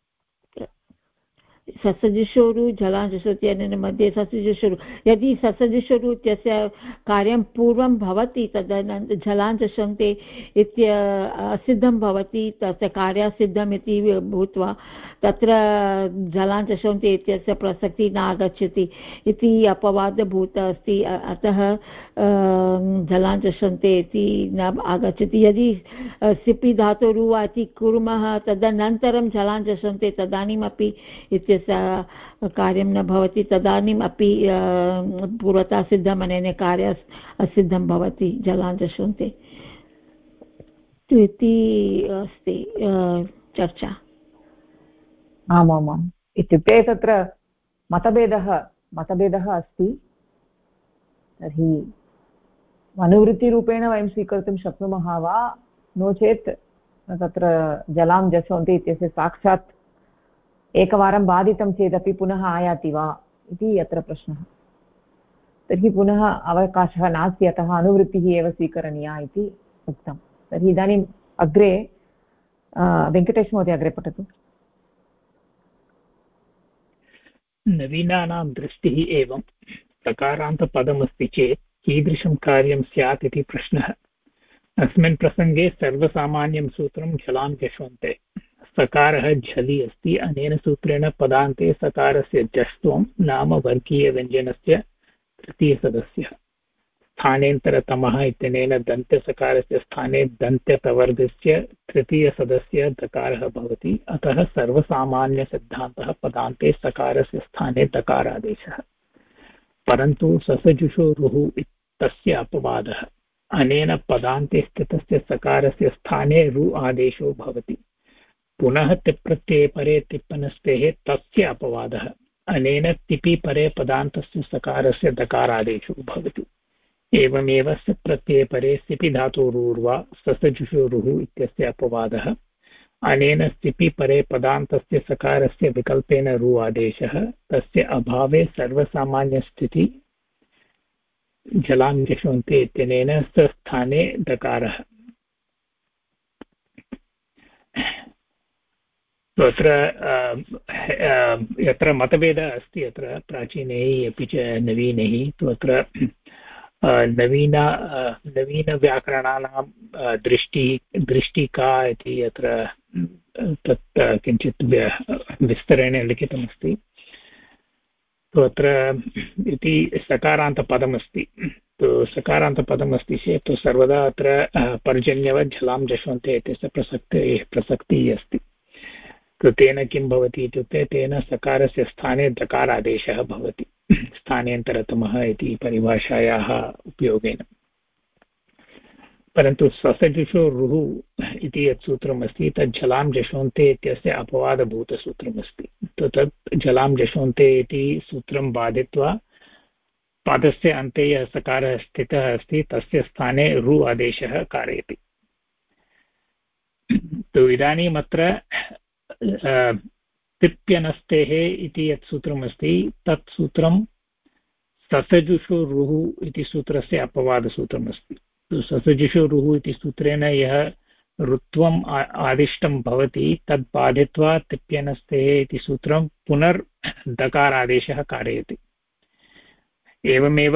ससजुषोरु जलान् जश्वन्ति अनेन मध्ये ससजुषोरु यदि ससजुषोरु इत्यस्य कार्यं पूर्वं भवति तदनन्तरं जलान् जश्वन्ते असिद्धं भवति तस्य कार्यसिद्धम् इति भूत्वा तत्र जलान् जश्वन्ते इत्यस्य प्रसक्तिः न आगच्छति इति अपवादभूतः अस्ति अतः जलान् जश्वन्ते इति न आगच्छति यदि सिपि धातुरुवा इति कुर्मः तदनन्तरं जलान् जश्वन्ते तदानीमपि इत्यस्य कार्यं न भवति तदानीम् अपि पूर्वतः सिद्धम् अनेन कार्य असिद्धं भवति जलान् जश्वन्ते इति अस्ति चर्चा। आमामाम् इत्युक्ते तत्र मतभेदः अस्ति तर्हि अनुवृत्तिरूपेण वयं स्वीकर्तुं शक्नुमः वा नो चेत् तत्र जलां जश्वन्ति इत्यस्य साक्षात् एकवारं बाधितं चेदपि पुनः आयाति वा इति अत्र प्रश्नः तर्हि पुनः अवकाशः नास्ति अतः अनुवृत्तिः एव स्वीकरणीया इति उक्तं तर्हि इदानीम् अग्रे वेङ्कटेशमहोदय अग्रे पठतु। नवीनानां दृष्टिः एवं सकारान्तपदमस्ति चेत् कीदृशं कार्यं स्यात् इति प्रश्नः। अस्मिन् प्रसङ्गे सर्वसामान्यं सूत्रं झलां जश्वन्ते सकारः झलि अस्ति अनेन सूत्रेण पदान्ते सकारस्य जष्ट्वं नाम वर्गीयव्यञ्जनस्य तृतीयसदस्यः स्थानेन्तरतमः इत्यनेन दन्त्यसकारस्य स्थाने दन्त्यतवर्गस्य तृतीयसदस्यः दकारः भवति अतः सर्वसामान्यसिद्धान्तः पदान्ते सकारस्य स्थाने दकारादेशः परन्तु ससजुषोरुः इत्यस्य अपवादः अनेन पदान्ते स्थितस्य सकारस्य स्थाने रु आदेशो भवति पुनः तिप्रत्यये परे तिप्पनस्तेः तस्य अपवादः अनेन तिपि परे पदान्तस्य सकारस्य दकारादेशो भवति एवमेव प्रत्यये परे सिपि धातोरुर्वा ससजुषोरुः इत्यस्य अपवादः अनेन सिपि परे पदान्तस्य सकारस्य विकल्पेन रु आदेशः तस्य अभावे सर्वसामान्यस्थिति जलां जश्वन्ते इत्यनेन स्थाने दकारः अत्र यत्र मतभेदः अस्ति अत्र प्राचीनैः अपि च नवीनैः तु अत्र नवीनव्याकरणानां दृष्टिः का इति अत्र तत् किञ्चित् विस्तरेण लिखितमस्ति तो अत्र इति सकारान्तपदमस्ति तो सकारान्तपदमस्ति चेत् तो सर्वदा अत्र पर्जन्यवत् झलां जश्वन्ते इत्यस्य प्रसक्तिः अस्ति तो तेन किं भवति इत्युक्ते तेन सकारस्य स्थाने दकारादेशः भवति स्थानेन्तरतमः इति परिभाषायाः उपयोगेन परन्तु ससजुषो रुः इति यत् सूत्रमस्ति तत् झलां जश्वन्ते इत्यस्य अपवादभूतसूत्रमस्ति तो तत् झलां जश्वन्ते इति सूत्रं बाधित्वा पादस्य अन्ते यः सकारः स्थितः अस्ति तस्य स्थाने रु आदेशः कारयति तो इदानीम् अत्र तिप्यनस्तेः इति यत् सूत्रमस्ति तत् सूत्रं ससजुषो रुः इति सूत्रस्य अपवादसूत्रमस्ति ससजुषो रुः इति सूत्रेण यः ऋत्वम् आदिष्टं भवति तद् बाधित्वा तिप्यनस्तेः इति सूत्रं पुनर्दकारादेशः कारयति एवमेव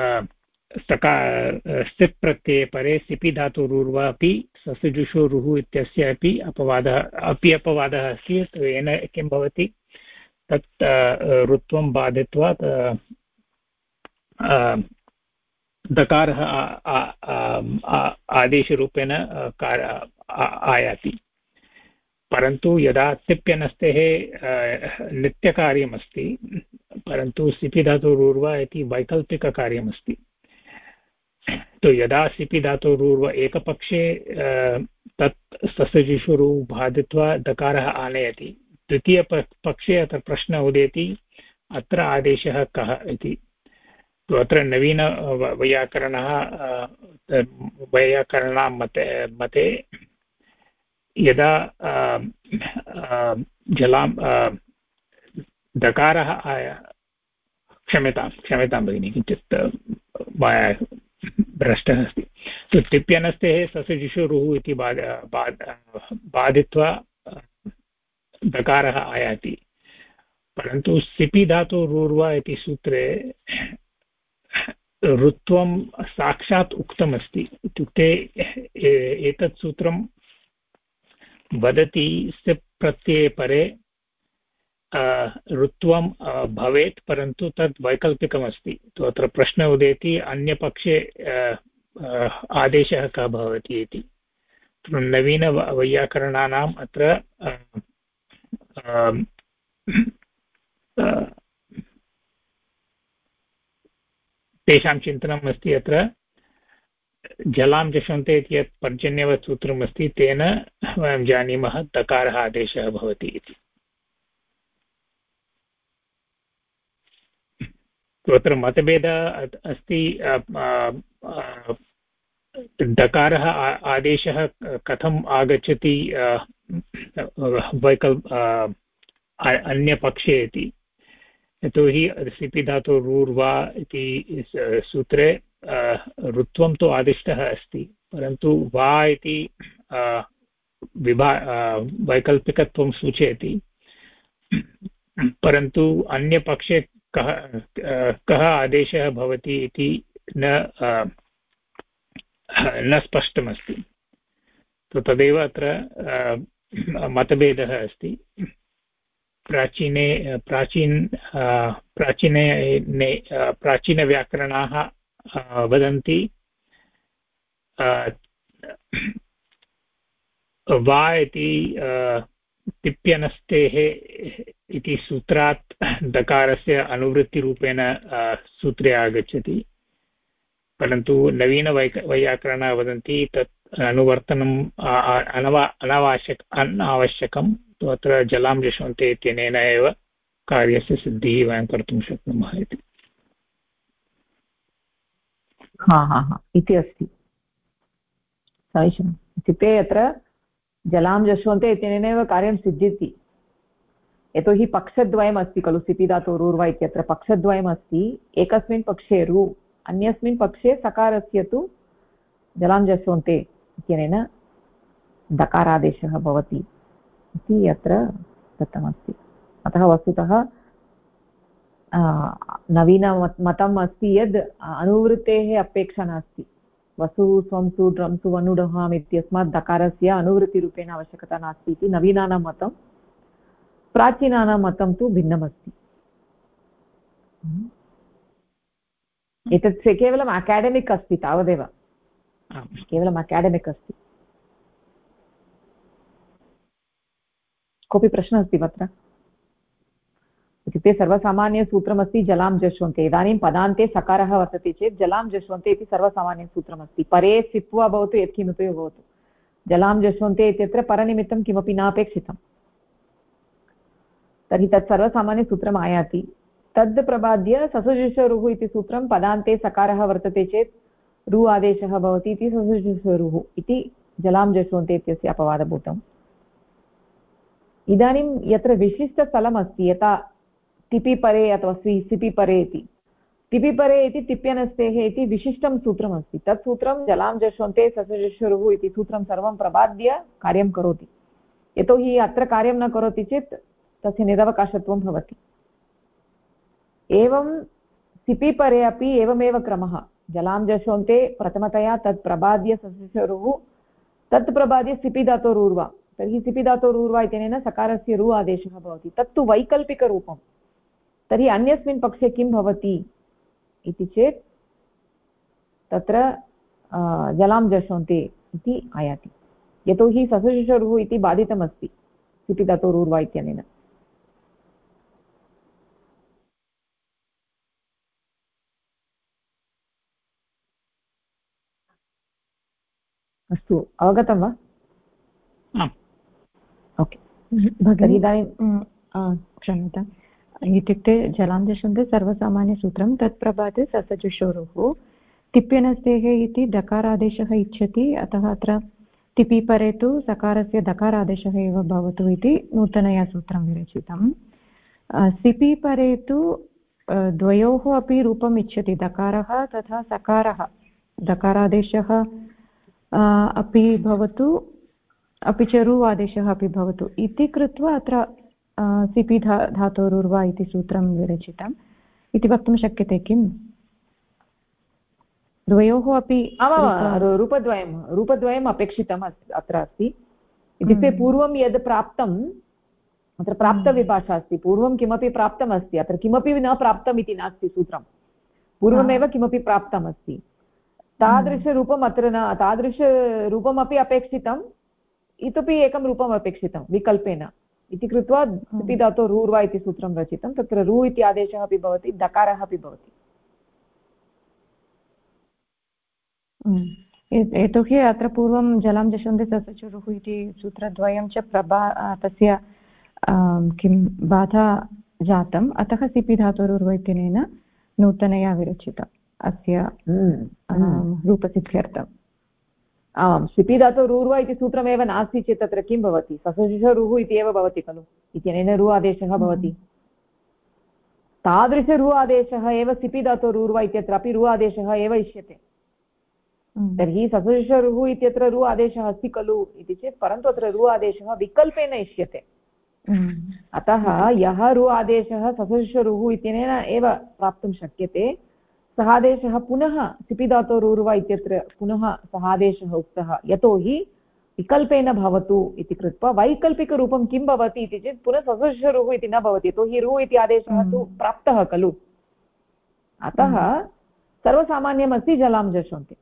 सिप् प्रत्यये परे सिपि धातुरुर्वा अपि ससजुषोरुः इत्यस्य अपि अपवादः अस्ति। येन किं भवति, तत् ऋत्वं बाधित्वा दकारः आदेशरूपेण आयाति। परन्तु यदा सिप्यनस्तेः नित्यकार्यमस्ति, परन्तु सिपि धातुरूर्वा इति वैकल्पिककार्यमस्ति। तो यदा सिपि धातुरूर्वा एकपक्षे तत् ससजुषुरु बाधित्वा दकारः आनयति, द्वितीयपक्षे अत्र प्रश्नः उदेति अत्र आदेशः कः इति। तो अत्र नवीन वैयाकरणा मते यदा जलां दकारः क्षम्यतां भगिनि, किञ्चित् मया भ्रष्टः अस्ति। तो तिप्यनस्तेः ससजुषुरुः इति बाधित्वा दकारः आयाति, परन्तु सिपि धातुरूर्वा इति सूत्रे ऋत्वं साक्षात् उक्तमस्ति। इत्युक्ते एतत् सूत्रं वदति सिप् प्रत्यये परे ऋत्वं भवेत्, परन्तु तद् वैकल्पिकमस्ति। तो अत्र प्रश्नः उदेति अन्यपक्षे आदेशः कः भवति इति। नवीनवैयाकरणानाम् अत्र तेषां चिन्तनम् अस्ति, अत्र जलां जषन्ते इति यत् पर्जन्यवत् सूत्रम् अस्ति, तेन वयं जानीमः दकारः आदेशः भवति इति। अत्र मतभेदः अस्ति, दकारः आदेशः कथम् आगच्छति अन्यपक्षे इति। यतोहि सिपि धातुरूर्वा इति सूत्रे ऋत्वं तु आदिष्टः अस्ति, परन्तु वा इति वैकल्पिकत्वं सूचयति। परन्तु अन्यपक्षे कः आदेशः भवति इति न स्पष्टमस्ति। तो तदेव अत्र मतभेदः अस्ति। प्राचीनव्याकरणाः वदन्ति वा इति तिप्यनस्तेः इति सूत्रात् दकारस्य अनुवृत्तिरूपेण सूत्रे आगच्छति, परन्तु नवीनवैयाकरणाः वदन्ति तत् अनुवर्तनम् अनावश्यकं। तो अत्र जलां जषन्ते इत्यनेन एव कार्यस्य सिद्धिः वयं कर्तुं शक्नुमः इति। इति अस्ति समीचीनम्। इत्युक्ते अत्र जलां जषन्ते इत्यनेनैव कार्यं सिद्ध्यति, यतोहि पक्षद्वयम् अस्ति खलु, सिपि धातुरूर्वा इत्यत्र पक्षद्वयम् अस्ति। एकस्मिन् पक्षे रु, अन्यस्मिन् पक्षे सकारस्य तु जलां जषन्ते इत्यनेन दकारादेशः भवति इति अत्र दत्तमस्ति। अतः वस्तुतः नवीनमतम् अस्ति यद् अनुवृत्तेः अपेक्षा नास्ति। वसु स्वं सु ड्रं सु वनुडहाम् इत्यस्मात् दकारस्य अनुवृत्तिरूपेण आवश्यकता नास्ति इति नवीनानां मतं। प्राचीनानां मतं तु भिन्नमस्ति। एतत् केवलम् अकाडेमिक् अस्ति तावदेव, केवलम् अकाडेमिक् अस्ति। कोऽपि प्रश्नः अस्ति अत्र? इत्युक्ते सर्वसामान्यसूत्रमस्ति जलां जषन्ते। इदानीं पदान्ते सकारः वर्तते चेत् जलां जषन्ते इति सर्वसामान्यसूत्रमस्ति। परे सिप् वा भवतु यत्किमपि भवतु, जलां जषन्ते इत्यत्र परनिमित्तं किमपि नापेक्षितं। तर्हि तत् सर्वसामान्यसूत्रम् आयाति। तद् प्रबाद्य ससजुषरुः इति सूत्रं पदान्ते सकारः वर्तते चेत् रु आदेशः भवति इति ससजुषरुः इति जलां जषन्ते इत्यस्य अपवादभूतम्। इदानीं यत्र विशिष्टस्थलम् अस्ति, यथा तिपि परे अथवा सिपि परे इति, तिपि परे इति तिप्यनस्तेः इति विशिष्टं सूत्रमस्ति। तत् सूत्रं जलां जषन्ते ससजुषरुः इति सूत्रं सर्वं प्रबाद्य कार्यं करोति। यतोहि अत्र कार्यं न करोति चेत् तस्य निरवकाशत्वं भवति। एवं सिपि परे अपि एवमेव क्रमः जलां जषोन्ते प्रथमतया तत् प्रबाद्य ससुषरुः तत् प्रबाद्य सिपि धातोरूर्वा तर्हि सिपि धातोरूर्वा इत्यनेन सकारस्य रु आदेशः भवति तत्तु वैकल्पिकरूपं तर्हि अन्यस्मिन् पक्षे किं भवति इति चेत् तत्र जलां जषोन्ते इति आयाति यतोहि ससुषरुः इति बाधितमस्ति सिपि धातोरूर्वा इत्यनेन अस्तु अवगतं वा ओके भगिनी इदानीं क्षम्यताम् इत्युक्ते जलां जषन्ते सर्वसामान्यसूत्रं तत्प्रभाते ससजुषोरुः तिप्यनस्तेः इति दकारादेशः इच्छति अतः अत्र तिपि परे तु सकारस्य दकारादेशः एव भवतु इति नूतनया सूत्रं विरचितं सिपि परे तु द्वयोः अपि रूपम् इच्छति दकारः तथा सकारः दकारादेशः अपि भवतु अपि च रु आदेशः अपि भवतु इति कृत्वा अत्र सिपि धातोरुर्वा इति सूत्रं विरचितम् इति वक्तुं शक्यते किम् द्वयोः अपि रूपद्वयम् अपेक्षितम् अत्र अस्ति इत्युक्ते पूर्वं यद् प्राप्तम् अत्र प्राप्तविभाषा अस्ति पूर्वं किमपि प्राप्तमस्ति अत्र किमपि न प्राप्तम् इति नास्ति सूत्रं पूर्वमेव किमपि प्राप्तमस्ति तादृशरूपम् अत्र न तादृशरूपमपि अपेक्षितम् इतोपि एकं रूपम् अपेक्षितं विकल्पेन इति कृत्वा सिपि धातोः रूर्वा इति सूत्रं रचितं तत्र रु इति आदेशः अपि भवति दकारः अपि भवति यतोहि अत्र पूर्वं जलां जषन्ते ससजुरुः इति सूत्रद्वयं च तस्य किं बाधा जातम् अतः सिपि धातोरुर्वा इत्यनेन नूतनया विरचितम् अस्य रूपसिद्ध्यर्थम् आमां सिपि धातोरूर्वा इति सूत्रमेव नास्ति चेत् तत्र किं भवति ससजुषरुः इति एव भवति खलु इत्यनेन रु आदेशः भवति तादृश रु आदेशः एव सिपि धातोरूर्वा इत्यत्रापि रु आदेशः एव इष्यते तर्हि ससजुषरुः इत्यत्र रु आदेशः अस्ति खलु इति चेत् परन्तु अत्र रु आदेशः विकल्पेन इष्यते अतः यः रु आदेशः ससजुषरुः इत्यनेन एव प्राप्तुं शक्यते सः आदेशः पुनः सिपि धातोरूर्वा इत्यत्र पुनः सः आदेशः उक्तः यतोहि विकल्पेन भवतु इति कृत्वा वैकल्पिकरूपं किं भवति इति चेत् पुनः ससजुषरुः इति न भवति यतोहि रु इति आदेशः तु प्राप्तः खलु अतः सर्वसामान्यमस्ति जलां जषन्ते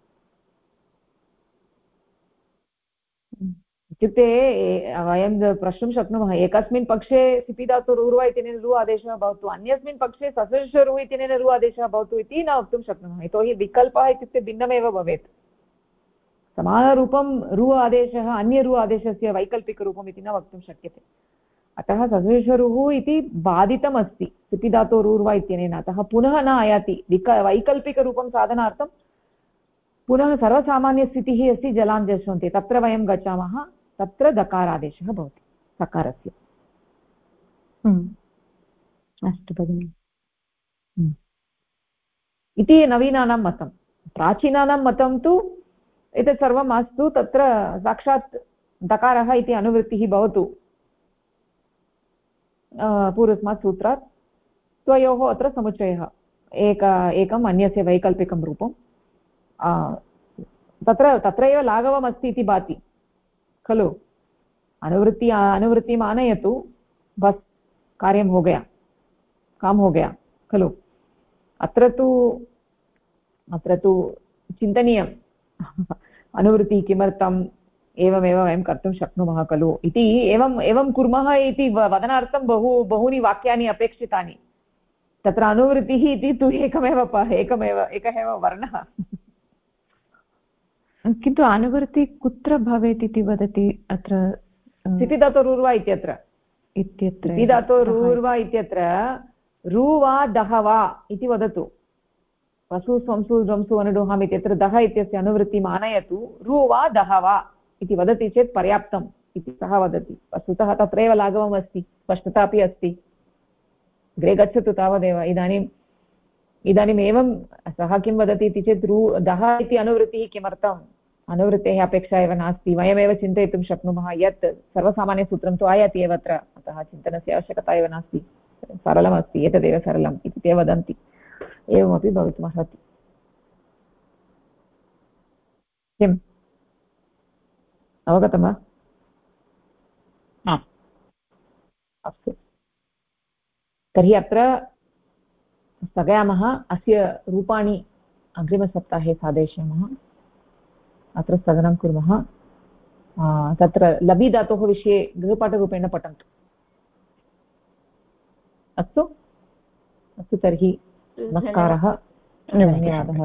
इत्युक्ते वयं प्रष्टुं शक्नुमः एकस्मिन् पक्षे सिपि धातोरूर्वा इत्यनेन रु आदेशः भवतु अन्यस्मिन् पक्षे ससजुषरुः इत्यनेन रु आदेशः भवतु इति न वक्तुं शक्नुमः यतोहि विकल्पः इत्युक्ते भिन्नमेव भवेत् समानरूपं रु आदेशः अन्य रु आदेशस्य वैकल्पिकरूपम् इति न वक्तुं शक्यते अतः ससजुषरुः इति बाधितमस्ति सिपि धातोरूर्वा इत्यनेन अतः पुनः न आयाति वैकल्पिकरूपं साधनार्थं पुनः सर्वसामान्यस्थितिः अस्ति जलां जषन्ते तत्र वयं गच्छामः तत्र दकारादेशः भवति सकारस्य अस्तु भगिनि इति नवीनानां मतं प्राचीनानां मतं तु एतत् सर्वं मास्तु तत्र साक्षात् दकारः इति अनुवृत्तिः भवतु पूर्वस्मात् सूत्रात् द्वयोः अत्र समुच्चयः एकम् अन्यस्य वैकल्पिकं रूपं तत्रैव लाघवमस्ति इति भाति खलु अनुवृत्तिम् आनयतु बस् कार्यं हो गया काम हो गया खलु अत्र तु चिन्तनीयम् अनुवृत्तिः किमर्थम् एवमेव वयं कर्तुं शक्नुमः खलु इति एवं कुर्मः इति वदनार्थं बहूनि वाक्यानि अपेक्षितानि तत्र अनुवृत्तिः इति तु एकः एव वर्णः किन्तु अनुवृत्तिः कुत्र भवेत् इति वदति अत्र सिपि धातोरूर्वा इत्यत्र सिपि धातोरूर्वा इत्यत्र रु वा दः वा इति वदतु वसु स्वंसु ध्वंसु अनुडुहाम् इत्यत्र दः इत्यस्य अनुवृत्तिम् आनयतु रु वा दः वा इति वदति चेत् पर्याप्तम् इति सः वदति वस्तुतः तत्रैव लाघवम् अस्ति स्पष्टता अपि अस्ति अग्रे गच्छतु तावदेव इदानीम् एवं सः किं वदति इति चेत् दः इति अनुवृत्तिः किमर्थम् अनुवृत्तेः अपेक्षा एव नास्ति वयमेव चिन्तयितुं शक्नुमः यत् सर्वसामान्यसूत्रं तु आयाति एव अत्र अतः चिन्तनस्य आवश्यकता एव नास्ति सरलमस्ति एतदेव सरलम् इति ते वदन्ति एवमपि भवितुमर्हति। किम् अवगतं वा? अस्तु, तर्हि अत्र स्थगयामः। अस्य रूपाणि अग्रिमसप्ताहे साधयिष्यामः। अत्र स्थगनं कुर्मः। तत्र लबि धातोः विषये गृहपाठरूपेण पठन्तु। अस्तु अस्तु, तर्हि नमस्कारः, धन्यवादः।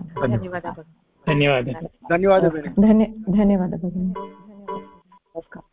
धन्यवादः। धन्यवादः भगिनि। नमस्कारः।